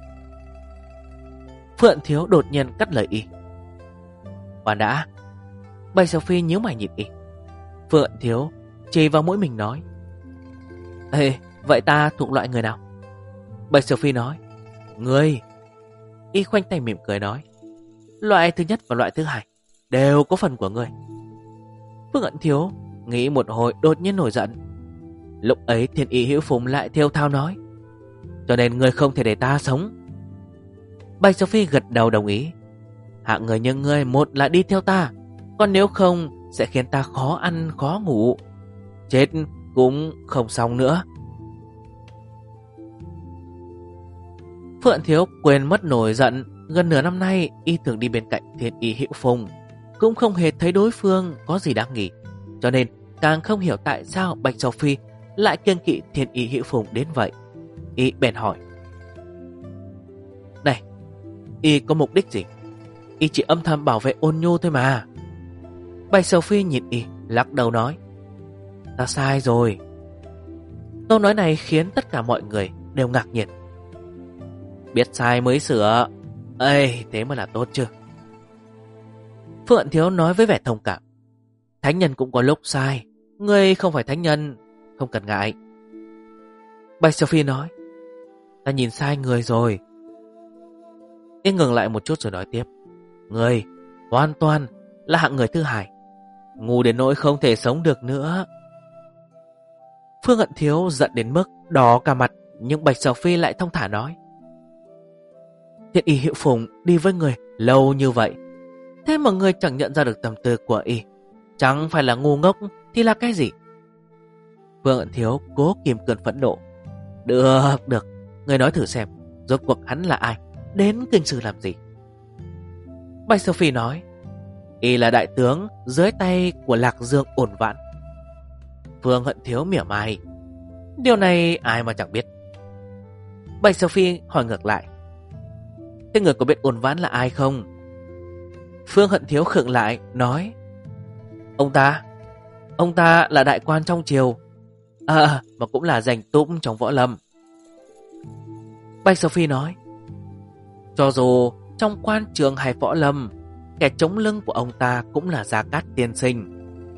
Phượng Thiếu đột nhiên cắt lời y. Khoan đã. Bạch Sophie nhíu mày nhìn y. Phượng Thiếu chỉ vào mũi mình nói. Ê, vậy ta thuộc loại người nào? Bạch Sophie nói. Ngươi. Y khoanh tay mỉm cười nói. Loại thứ nhất và loại thứ hai đều có phần của ngươi. Phượng Thiếu nghĩ một hồi đột nhiên nổi giận. Lúc ấy Thiên Y Hữu Phùng lại thều thào nói. Cho nên ngươi không thể để ta sống. Bạch Sophie gật đầu đồng ý. Hạng người như ngươi, một là đi theo ta, còn nếu không sẽ khiến ta khó ăn khó ngủ, chết cũng không xong nữa. Phượng Thiếu quên mất nổi giận. Gần nửa năm nay y thường đi bên cạnh Thiên Y Hữu Phùng, cũng không hề thấy đối phương có gì đáng nghi, cho nên càng không hiểu tại sao Bạch Sophie lại kiêng kỵ Thiên Y Hữu Phùng đến vậy. Y bèn hỏi. Này, y có mục đích gì? Y chỉ âm thầm bảo vệ Ôn Nhu thôi mà. Bạch Sophie nhìn y, lắc đầu nói. Ta sai rồi. Câu nói này khiến tất cả mọi người đều ngạc nhiên. Biết sai mới sửa. Ê, thế mà là tốt chứ. Phượng Thiếu nói với vẻ thông cảm. Thánh nhân cũng có lúc sai. Ngươi không phải thánh nhân, không cần ngại. Bạch Sophie nói. Ta nhìn sai người rồi. Y ngừng lại một chút rồi nói tiếp. Ngươi hoàn toàn là hạng người thứ hai, ngu đến nỗi không thể sống được nữa. Phương Hận Thiếu giận đến mức đỏ cả mặt, nhưng Bạch Sophie lại thông thả nói. Thiên Y Hữu Phùng đi với người lâu như vậy, thế mà người chẳng nhận ra được tâm tư của y, chẳng phải là ngu ngốc thì là cái gì? Phương Hận Thiếu cố kìm cơn phẫn nộ. Được, người nói thử xem, rốt cuộc hắn là ai, đến kinh sư làm gì? Bạch Sophie nói. Y là đại tướng dưới tay của Lạc Dương Ổn Vãn. Phương Hận Thiếu mỉa mai. Điều này ai mà chẳng biết. Bạch Sophie hỏi ngược lại. Thế người có biết Ổn Vãn là ai không? Phương Hận Thiếu khựng lại nói. Ông ta là đại quan trong triều, mà cũng là danh túc trong võ lâm. Bạch Sophie nói. Cho dù trong quan trường hay võ lâm, kẻ chống lưng của ông ta cũng là Gia Cát tiên sinh.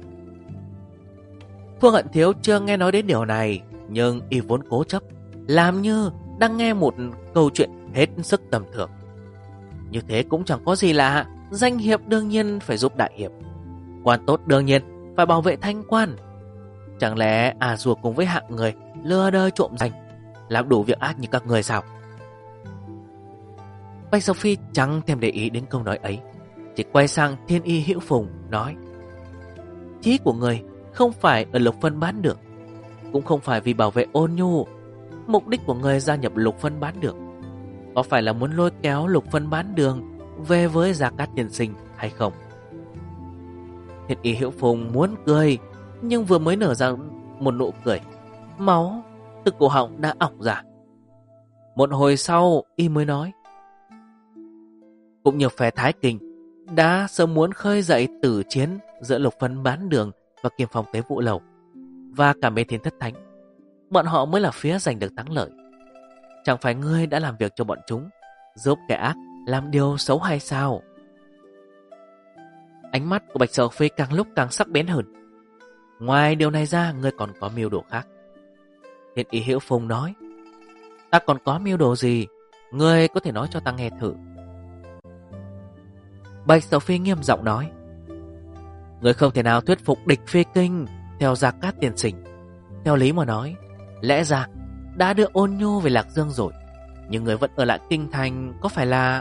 Phương Hận Thiếu chưa nghe nói đến điều này, nhưng y vốn cố chấp, làm như đang nghe một câu chuyện hết sức tầm thường. Như thế cũng chẳng có gì lạ. Danh hiệp đương nhiên phải giúp đại hiệp, quan tốt đương nhiên phải bảo vệ thanh quan. Chẳng lẽ rùa cùng với hạng người lừa đơ trộm danh, làm đủ việc ác như các người sao? Bạch Sophie chẳng thèm để ý đến câu nói ấy, chỉ quay sang Thiên Y Hữu Phùng nói. Chí của người không phải ở Lục Phân Bán Đường, cũng không phải vì bảo vệ Ôn Nhu. Mục đích của người gia nhập Lục Phân Bán Đường có phải là muốn lôi kéo Lục Phân Bán Đường về với Gia Cát tiên sinh hay không? Thiên Y Hữu Phùng muốn cười, nhưng vừa mới nở ra một nụ cười, máu từ cổ họng đã ỏng ra. Một hồi sau y mới nói. Cũng như phe Thái Kinh đã sớm muốn khơi dậy tử chiến giữa Lục Phân Bán Đường và Kiềm Phong Tế Vũ Lầu và cả Mê Thiên Thất Thánh. Bọn họ mới là phía giành được thắng lợi. Chẳng phải ngươi đã làm việc cho bọn chúng, giúp kẻ ác làm điều xấu hay sao? Ánh mắt của Bạch Sophie càng lúc càng sắc bén hơn. Ngoài điều này ra, ngươi còn có mưu đồ khác. Thiên Y Hữu Phùng nói. Ta còn có mưu đồ gì? Ngươi có thể nói cho ta nghe thử. Bạch Sophie nghiêm giọng nói. Ngươi không thể nào thuyết phục địch Phi Kinh theo Gia Cát tiên sinh. Theo lý mà nói, lẽ ra đã đưa Ôn Nhu về Lạc Dương rồi, nhưng người vẫn ở lại kinh thành, có phải là...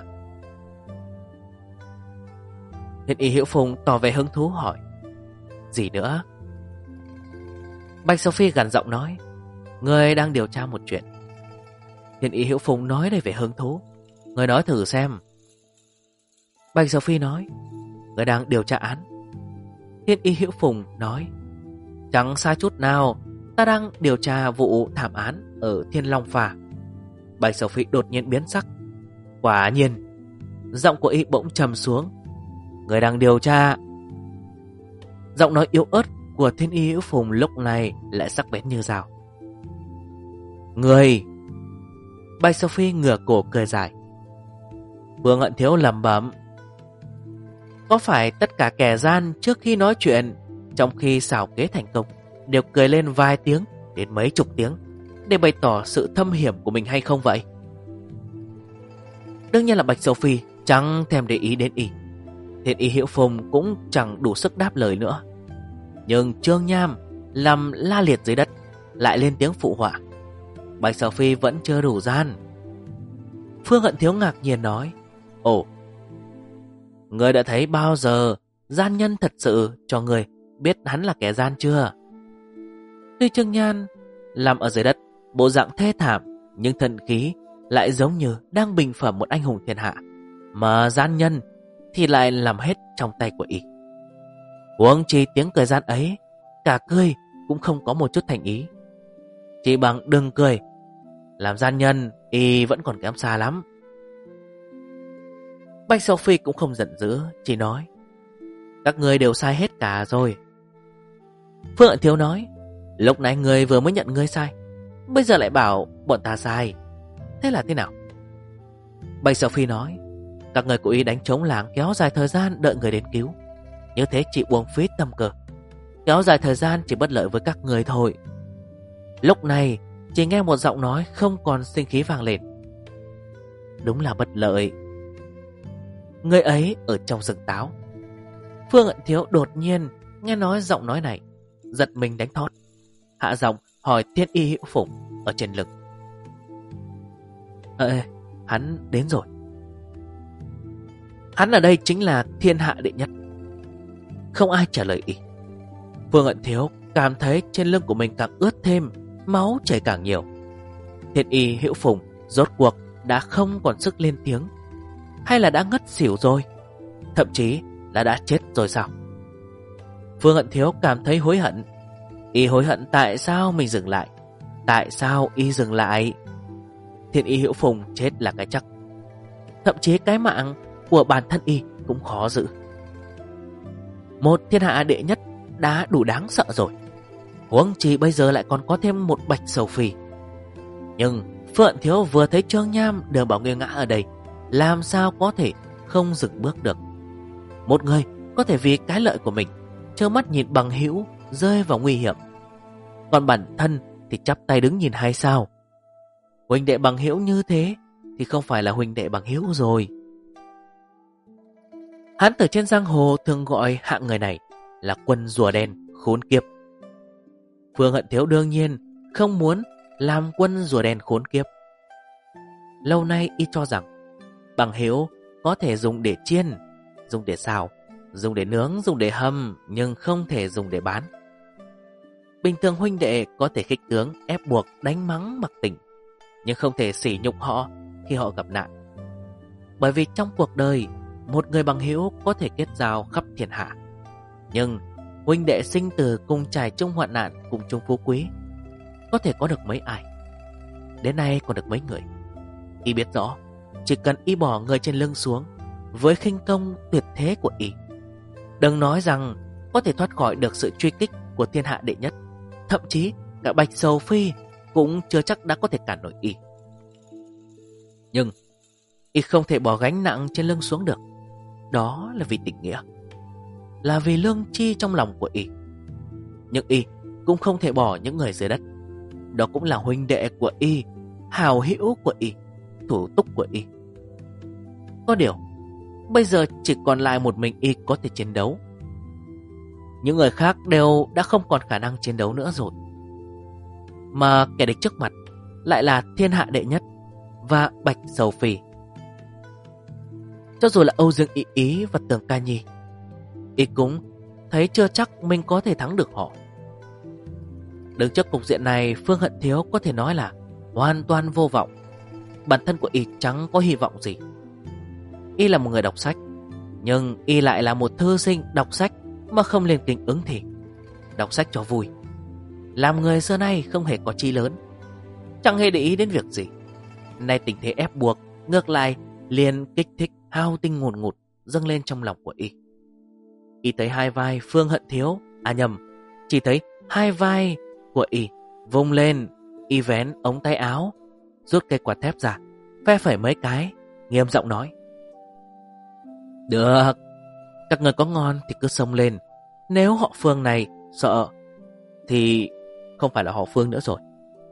Thiên Y Hữu Phùng tỏ vẻ hứng thú hỏi. Gì nữa? Bạch Sophie gằn giọng nói. Người đang điều tra một chuyện. Thiên Y Hữu Phùng nói đầy vẻ hứng thú. Người nói thử xem. Bạch Sophie nói. Người đang điều tra án. Thiên Y Hữu Phùng nói. Chẳng sai chút nào, ta đang điều tra vụ thảm án ở Thiên Long Phà. Bạch Sophie đột nhiên biến sắc. Quả nhiên. Giọng của y bỗng trầm xuống. Người đang điều tra. Giọng nói yếu ớt của Thiên Y Hữu Phùng lúc này lại sắc bén như dao. Người. Bạch Sophie ngửa cổ cười dài. Phương Hận Thiếu lẩm bẩm. Có phải tất cả kẻ gian trước khi nói chuyện, trong khi xảo kế thành công, đều cười lên vài tiếng đến mấy chục tiếng để bày tỏ sự thâm hiểm của mình hay không vậy? Đương nhiên là Bạch Sophie chẳng thèm để ý đến y. Thiên Y Hữu Phùng cũng chẳng đủ sức đáp lời nữa. Nhưng Trương Nham nằm la liệt dưới đất lại lên tiếng phụ họa. Bạch Sophie vẫn chưa đủ gian. Phương Hận Thiếu ngạc nhiên nói. Ồ, người đã thấy bao giờ gian nhân thật sự cho người biết hắn là kẻ gian chưa? Tuy Trương Nhan nằm ở dưới đất, bộ dạng thê thảm, nhưng thần khí lại giống như đang bình phẩm một anh hùng thiên hạ, mà gian nhân thì lại làm hết trong tay của y. Huống chi tiếng cười gian ấy, cả cười cũng không có một chút thành ý. Chỉ bằng đừng cười, làm gian nhân y vẫn còn kém xa lắm. Bạch Sophie cũng không giận dữ, chỉ nói. Các người đều sai hết cả rồi. Phương Hận Thiếu nói. Lúc nãy người vừa mới nhận người sai, bây giờ lại bảo bọn ta sai. Thế là thế nào? Bạch Sophie nói. Các người cố ý đánh trống làng, kéo dài thời gian đợi người đến cứu. Như thế chỉ uổng phí tâm cơ. Kéo dài thời gian chỉ bất lợi với các người thôi. Lúc này chỉ nghe một giọng nói không còn sinh khí vang lên. Đúng là bất lợi. Người ấy ở trong rừng táo. Phương Hận Thiếu đột nhiên nghe nói giọng nói này, giật mình đánh thót, hạ giọng hỏi Thiên Y Hữu Phùng ở trên lưng. Hắn đến rồi. Hắn ở đây chính là thiên hạ đệ nhất. Không ai trả lời y. Phương Hận Thiếu cảm thấy trên lưng của mình càng ướt thêm, máu chảy càng nhiều. Thiên Y Hữu Phùng rốt cuộc đã không còn sức lên tiếng, hay là đã ngất xỉu rồi, thậm chí là đã chết rồi sao? Phương Hận Thiếu cảm thấy hối hận. Y hối hận tại sao mình dừng lại, tại sao y dừng lại. Thiên Y Hữu Phùng chết là cái chắc, thậm chí cái mạng của bản thân y cũng khó giữ. Một thiên hạ đệ nhất đã đủ đáng sợ rồi, huống chi bây giờ lại còn có thêm một Bạch Sophie. Nhưng Phương Hận Thiếu vừa thấy Trương Nham, Đường Bảo Nghiêu ngã ở đây, làm sao có thể không dừng bước được. Một người có thể vì cái lợi của mình trơ mắt nhìn bằng hữu rơi vào nguy hiểm, còn bản thân thì chắp tay đứng nhìn hay sao? Huynh đệ bằng hữu như thế thì không phải là huynh đệ bằng hữu rồi. Hắn từ trên giang hồ thường gọi hạng người này là quân rùa đen khốn kiếp. Phương Hận Thiếu đương nhiên không muốn làm quân rùa đen khốn kiếp. Lâu nay y cho rằng bằng hữu có thể dùng để chiên, dùng để xào, dùng để nướng, dùng để hầm, nhưng không thể dùng để bán. Bình thường huynh đệ có thể khích tướng, ép buộc, đánh mắng mặc tình, nhưng không thể sỉ nhục họ khi họ gặp nạn. Bởi vì trong cuộc đời, một người bằng hữu có thể kết giao khắp thiên hạ, nhưng huynh đệ sinh tử cùng trải chung hoạn nạn, cùng chung phú quý, có thể có được mấy ai? Đến nay còn được mấy người. Y biết rõ, chỉ cần y bỏ người trên lưng xuống, với khinh công tuyệt thế của y, đừng nói rằng có thể thoát khỏi được sự truy kích của thiên hạ đệ nhất, thậm chí cả Bạch Sophie cũng chưa chắc đã có thể cản nổi y. Nhưng y không thể bỏ gánh nặng trên lưng xuống được. Đó là vì tình nghĩa, là vì lương tri trong lòng của y. Nhưng y cũng không thể bỏ những người dưới đất. Đó cũng là huynh đệ của y, hào hữu của y, thủ túc của y. Có điều bây giờ chỉ còn lại một mình y có thể chiến đấu. Những người khác đều đã không còn khả năng chiến đấu nữa rồi. Mà kẻ địch trước mặt lại là thiên hạ đệ nhất và Bạch Sophie. Cho dù là Âu Dương Ý và Tường Ca Nhi, y cũng thấy chưa chắc mình có thể thắng được họ. Đứng trước cục diện này, Phương Hận Thiếu có thể nói là hoàn toàn vô vọng. Bản thân của y chẳng có hy vọng gì. Y là một người đọc sách, nhưng y lại là một thư sinh đọc sách mà không lên kính ứng thì. Đọc sách cho vui, làm người xưa nay không hề có chí lớn, chẳng hề để ý đến việc gì. Nay tình thế ép buộc, ngược lại liền kích thích hao tinh ngùn ngụt dâng lên trong lòng của y. Y thấy hai vai Phương Hận Thiếu, chỉ thấy hai vai của y vung lên. Y vén ống tay áo, rút cây quạt thép ra, phe phẩy mấy cái, nghiêm giọng nói: "Được, các người có ngon thì cứ xông lên. Nếu họ Phương này sợ thì không phải là họ Phương nữa rồi."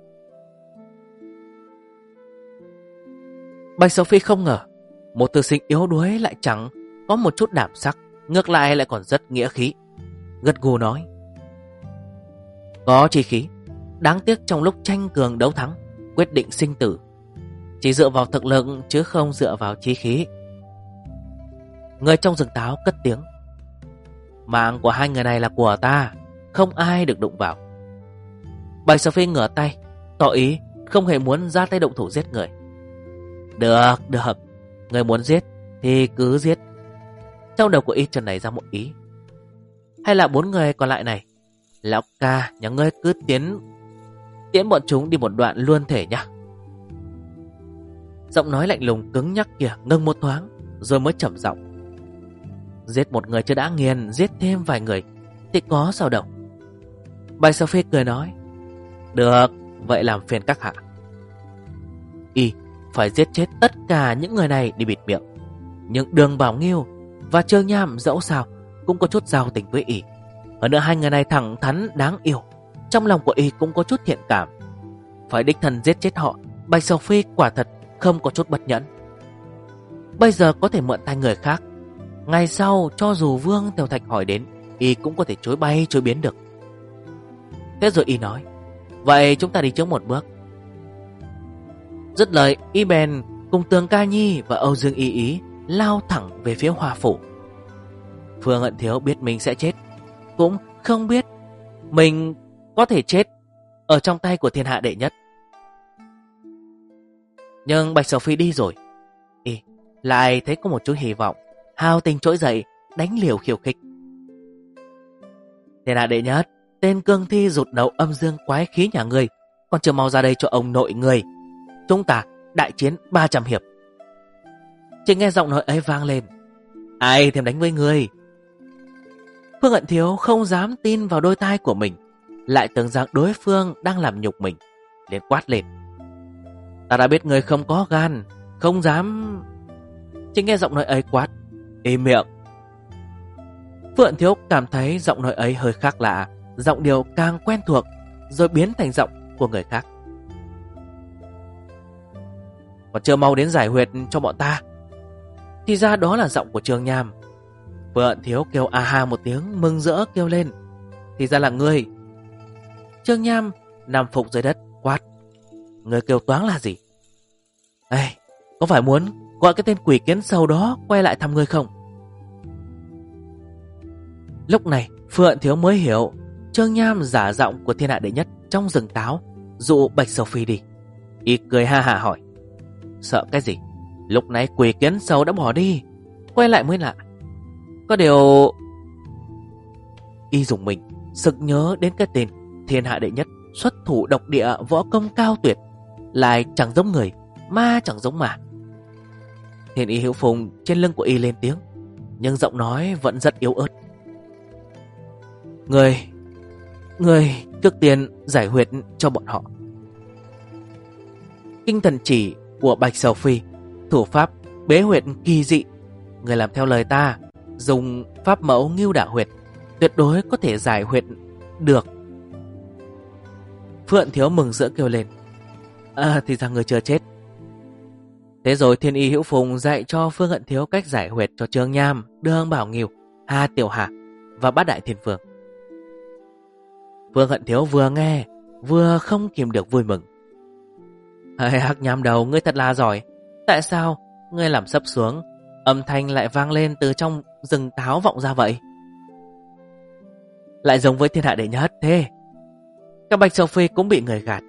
Bạch Sophie không ngờ một thư sinh yếu đuối lại chẳng có một chút đảm sắc, ngược lại lại còn rất nghĩa khí. Gật gù nói: "Có chí khí, đáng tiếc trong lúc tranh cường đấu thắng, quyết định sinh tử, chỉ dựa vào thực lực chứ không dựa vào chí khí." Người trong rừng táo cất tiếng: "Mạng của hai người này là của ta, không ai được đụng vào." Bạch Sophie ngửa tay, tỏ ý không hề muốn ra tay động thủ giết người. Được, người muốn giết thì cứ giết." Trong đầu của y trần này ra một ý: hay là 4 người còn lại này, lão ca nhà ngươi cứ tiễn bọn chúng đi một đoạn luôn thể nhá. Giọng nói lạnh lùng cứng nhắc kia ngưng một thoáng, rồi mới trầm giọng: "Giết một người chưa đã nghiền, giết thêm vài người thì có sao đâu." Bạch Sophie cười nói: "Được, vậy làm phiền các hạ." Y phải giết chết tất cả những người này để bịt miệng. Nhưng Đường Bảo Nghiêu và Trương Nham dẫu sao cũng có chút giao tình với Y. Hơn nữa hai người này thẳng thắn đáng yêu, trong lòng của Y cũng có chút thiện cảm. Phải đích thân giết chết họ, Bạch Sophie quả thật không có chút bất nhẫn. Bây giờ có thể mượn tay người khác, ngày sau cho dù Vương Tiểu Thạch hỏi đến, Y cũng có thể chối bay chối biến được. Thế rồi Y nói: "Vậy chúng ta đi trước một bước." Dứt lời, Y bèn cùng Tường Ca Nhi và Âu Dương Y Ý lao thẳng về phía Hoa Phủ. Phương Hận Thiếu biết mình sẽ chết, cũng không biết mình có thể chết ở trong tay của thiên hạ đệ nhất. Nhưng Bạch Sophie đi rồi, Y lại thấy có một chút hy vọng, hào tình trỗi dậy, đánh liều khiêu khích: "Thiên hạ đệ nhất, tên cương thi rụt đầu âm dương quái khí nhà ngươi còn chưa mau ra đây cho ông nội ngươi. Chúng ta đại chiến 300 hiệp." Chỉ nghe giọng nói ấy vang lên: "Ai thèm đánh với ngươi?" Phương Hận Thiếu không dám tin vào đôi tai của mình, lại tưởng rằng đối phương đang làm nhục mình, liền quát lên: "Ta đã biết ngươi không có gan, không dám..." Chỉ nghe giọng nói ấy quát: "Im miệng!" Phương Hận Thiếu cảm thấy giọng nói ấy hơi khác lạ, giọng điệu càng quen thuộc, rồi biến thành giọng của người khác: "Còn chưa mau đến giải huyệt cho bọn ta." Thì ra đó là giọng của Trương Nham. Phương Hận Thiếu kêu a ha một tiếng, mừng rỡ kêu lên: "Thì ra là ngươi." Trương Nham nằm phục dưới đất quát: "Ngươi kêu toáng là gì? Ê, có phải muốn gọi cái tên quỷ kiến sâu đó quay lại thăm ngươi không?" Lúc này Phương Hận Thiếu mới hiểu Trương Nham giả giọng của thiên hạ đệ nhất trong rừng táo dụ Bạch Sophie đi. Y cười ha hả hỏi: "Sợ cái gì? Lúc nãy quỷ kiến sâu đã bỏ đi, quay lại mới lạ. Có điều..." Y dùng mình sực nhớ đến cái tên thiên hạ đệ nhất xuất thủ độc địa, võ công cao tuyệt, lại chẳng giống người, ma chẳng giống ma. Thiên Y Hữu Phùng trên lưng của Y lên tiếng, nhưng giọng nói vẫn rất yếu ớt: Người trước tiên giải huyệt cho bọn họ." Kinh thần chỉ của Bạch Sophie, thủ pháp bế huyệt kỳ dị. Người làm theo lời ta, dùng pháp mẫu Ngưu Đả huyệt, tuyệt đối có thể giải huyệt được. Phương Hận Thiếu mừng rỡ kêu lên: "Thì ra người chưa chết." Thế rồi Thiên Y Hữu Phùng dạy cho Phương Hận Thiếu cách giải huyệt cho Trương Nham, Đường Bảo Nghiêu, Hà Tiểu Hà và Bát Đại Thiên Vương. Phương Hận Thiếu vừa nghe vừa không kìm được vui mừng: "Hắc Nham đầu, ngươi thật là giỏi. Tại sao ngươi làm sấp xuống, âm thanh lại vang lên từ trong rừng táo vọng ra vậy? Lại giống với thiên hạ đệ nhất thế." Các Bạch Sophie cũng bị người gạt.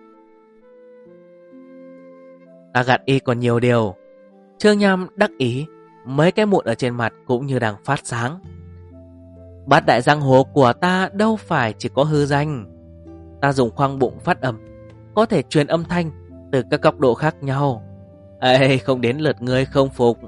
Ta gạt Y còn nhiều điều. Trương Nham đắc ý, mấy cái mụn ở trên mặt cũng như đang phát sáng: "Bát đại giang hồ của ta đâu phải chỉ có hư danh. Ta dùng khoang bụng phát âm, có thể truyền âm thanh từ các góc độ khác nhau. Ê, không đến lượt ngươi không phục."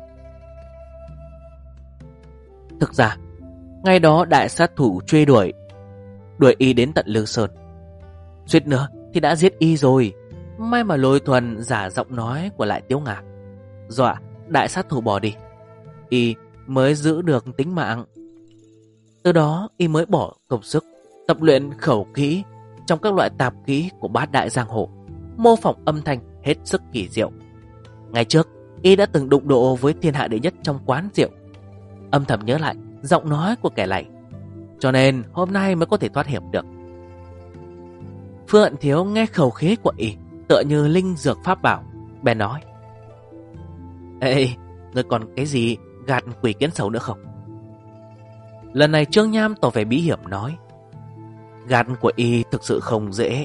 Thực ra, ngày đó đại sát thủ truy đuổi Y đến tận Lương Sơn, suýt nữa thì đã giết Y rồi. May mà Lôi Thuần giả giọng nói của Lại Tiếu Ngạc, dọa đại sát thủ bỏ đi, y mới giữ được tính mạng. Từ đó y mới bỏ công sức tập luyện khẩu kỹ trong các loại tạp kỹ của bát đại giang hồ, mô phỏng âm thanh hết sức kỳ diệu. Ngày trước y đã từng đụng độ với thiên hạ đệ nhất trong quán rượu, âm thầm nhớ lại giọng nói của kẻ này, cho nên hôm nay mới có thể thoát hiểm được. Phương Hận Thiếu nghe khẩu khí của y tựa như linh dược pháp bảo, bèn nói: Ê, ngươi còn cái gì gạt Quỷ Kiến Sầu nữa không? Lần này Trương Nham tỏ vẻ bí hiểm nói: Gạt của y thực sự không dễ.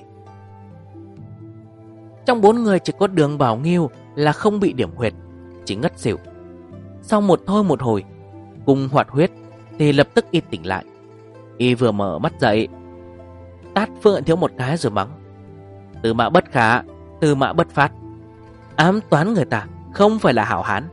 Trong 4 người chỉ có Đường Bảo Nghiêu là không bị điểm huyệt, chỉ ngất xỉu. Sau một thôi một hồi cùng hoạt huyết thì lập tức y tỉnh lại. Y vừa mở mắt dậy, tát Phương Hận Thiếu một cái rồi mắng: Tư mã bất khả, tư mã bất phát, ám toán người ta không phải là hảo hán.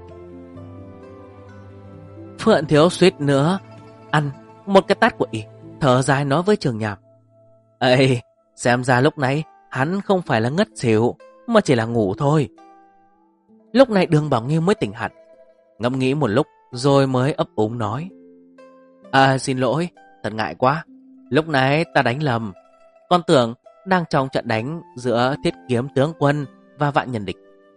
Phương Hận Thiếu suýt nữa ăn một cái tát của y, thở dài nói với Trường Nham: Ê, xem ra lúc nãy hắn không phải là ngất xỉu, mà chỉ là ngủ thôi. Lúc này Đường Bảo Nghiêu mới tỉnh hẳn, ngẫm nghĩ một lúc rồi mới ấp úng nói: Xin lỗi, thật ngại quá, lúc nãy ta đánh lầm, con tưởng đang trong trận đánh giữa Thiết Kiếm tướng quân và Vạn Nhân Địch.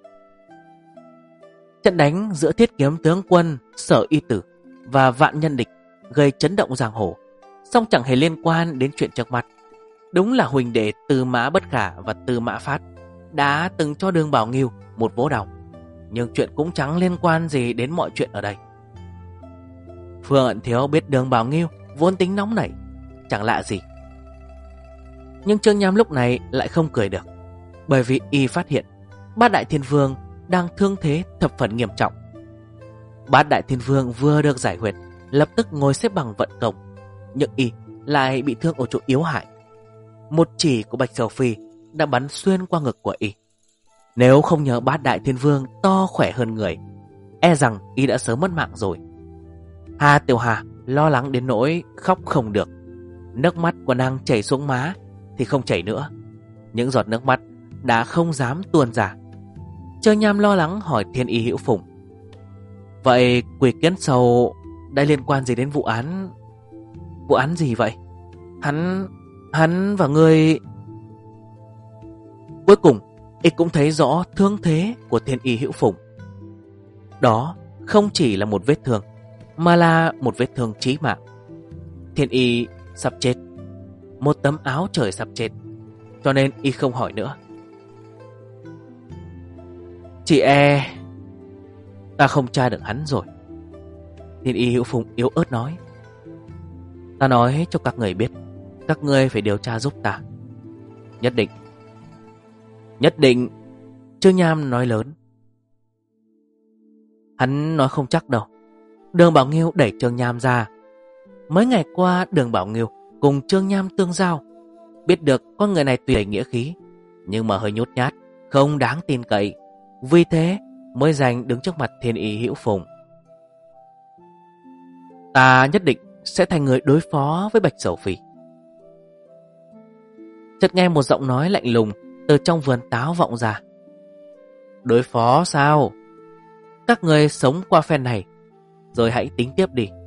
Trận đánh giữa Thiết Kiếm tướng quân, Sở Y Tử và Vạn Nhân Địch gây chấn động giang hồ, song chẳng hề liên quan đến chuyện trước mặt. Đúng là huynh đệ Tư Mã Bất Khả và Tư Mã Phát đã từng cho Đường Bảo Nghiêu một vố đầu, nhưng chuyện cũng chẳng liên quan gì đến mọi chuyện ở đây. Phương Hận Thiếu biết Đường Bảo Nghiêu vốn tính nóng nảy, chẳng lạ gì. Nhưng Trương Nham lúc này lại không cười được, bởi vì y phát hiện Bát Đại Thiên Vương đang thương thế thập phần nghiêm trọng. Bát Đại Thiên Vương vừa được giải huyệt, lập tức ngồi xếp bằng vận công, nhưng y lại bị thương ở chỗ yếu hại. Một chỉ của Bạch Sầu Phi đã bắn xuyên qua ngực của y. Nếu không nhờ Bát Đại Thiên Vương to khỏe hơn người, e rằng y đã sớm mất mạng rồi. Hà Tiểu Hà lo lắng đến nỗi khóc không được. Nước mắt của nàng chảy xuống má thì không chảy nữa, những giọt nước mắt đã không dám tuôn ra. Trương Nham lo lắng hỏi Thiên Y Hữu Phùng: Vậy Quỷ Kiến Sầu đã liên quan gì đến vụ án? Vụ án gì vậy? Hắn và ngươi... Cuối cùng y cũng thấy rõ thương thế của Thiên Y Hữu Phùng. Đó không chỉ là một vết thương, mà là một vết thương chí mạng. Thiên Y sắp chết, một tấm áo trời sắp chết, cho nên y không hỏi nữa. Chỉ ta không tra được hắn rồi. Thiên Y Hữu Phùng yếu ớt nói: Ta nói cho các người biết, các ngươi phải điều tra giúp ta. Nhất định. Nhất định. Trương Nham nói lớn. Hắn nói không chắc đâu. Đường Bảo Nghiêu đẩy Trương Nham ra. Mấy ngày qua Đường Bảo Nghiêu cùng Trương Nham tương giao, biết được con người này tuy đầy nghĩa khí, nhưng mà hơi nhút nhát, không đáng tin cậy. Vì thế mới giành đứng trước mặt Thiên Y Hữu Phùng. Ta nhất định sẽ thành người đối phó với Bạch Sầu Phi. Chợt nghe một giọng nói lạnh lùng từ trong vườn táo vọng ra: Đối phó sao? Các người sống qua phen này rồi hãy tính tiếp đi.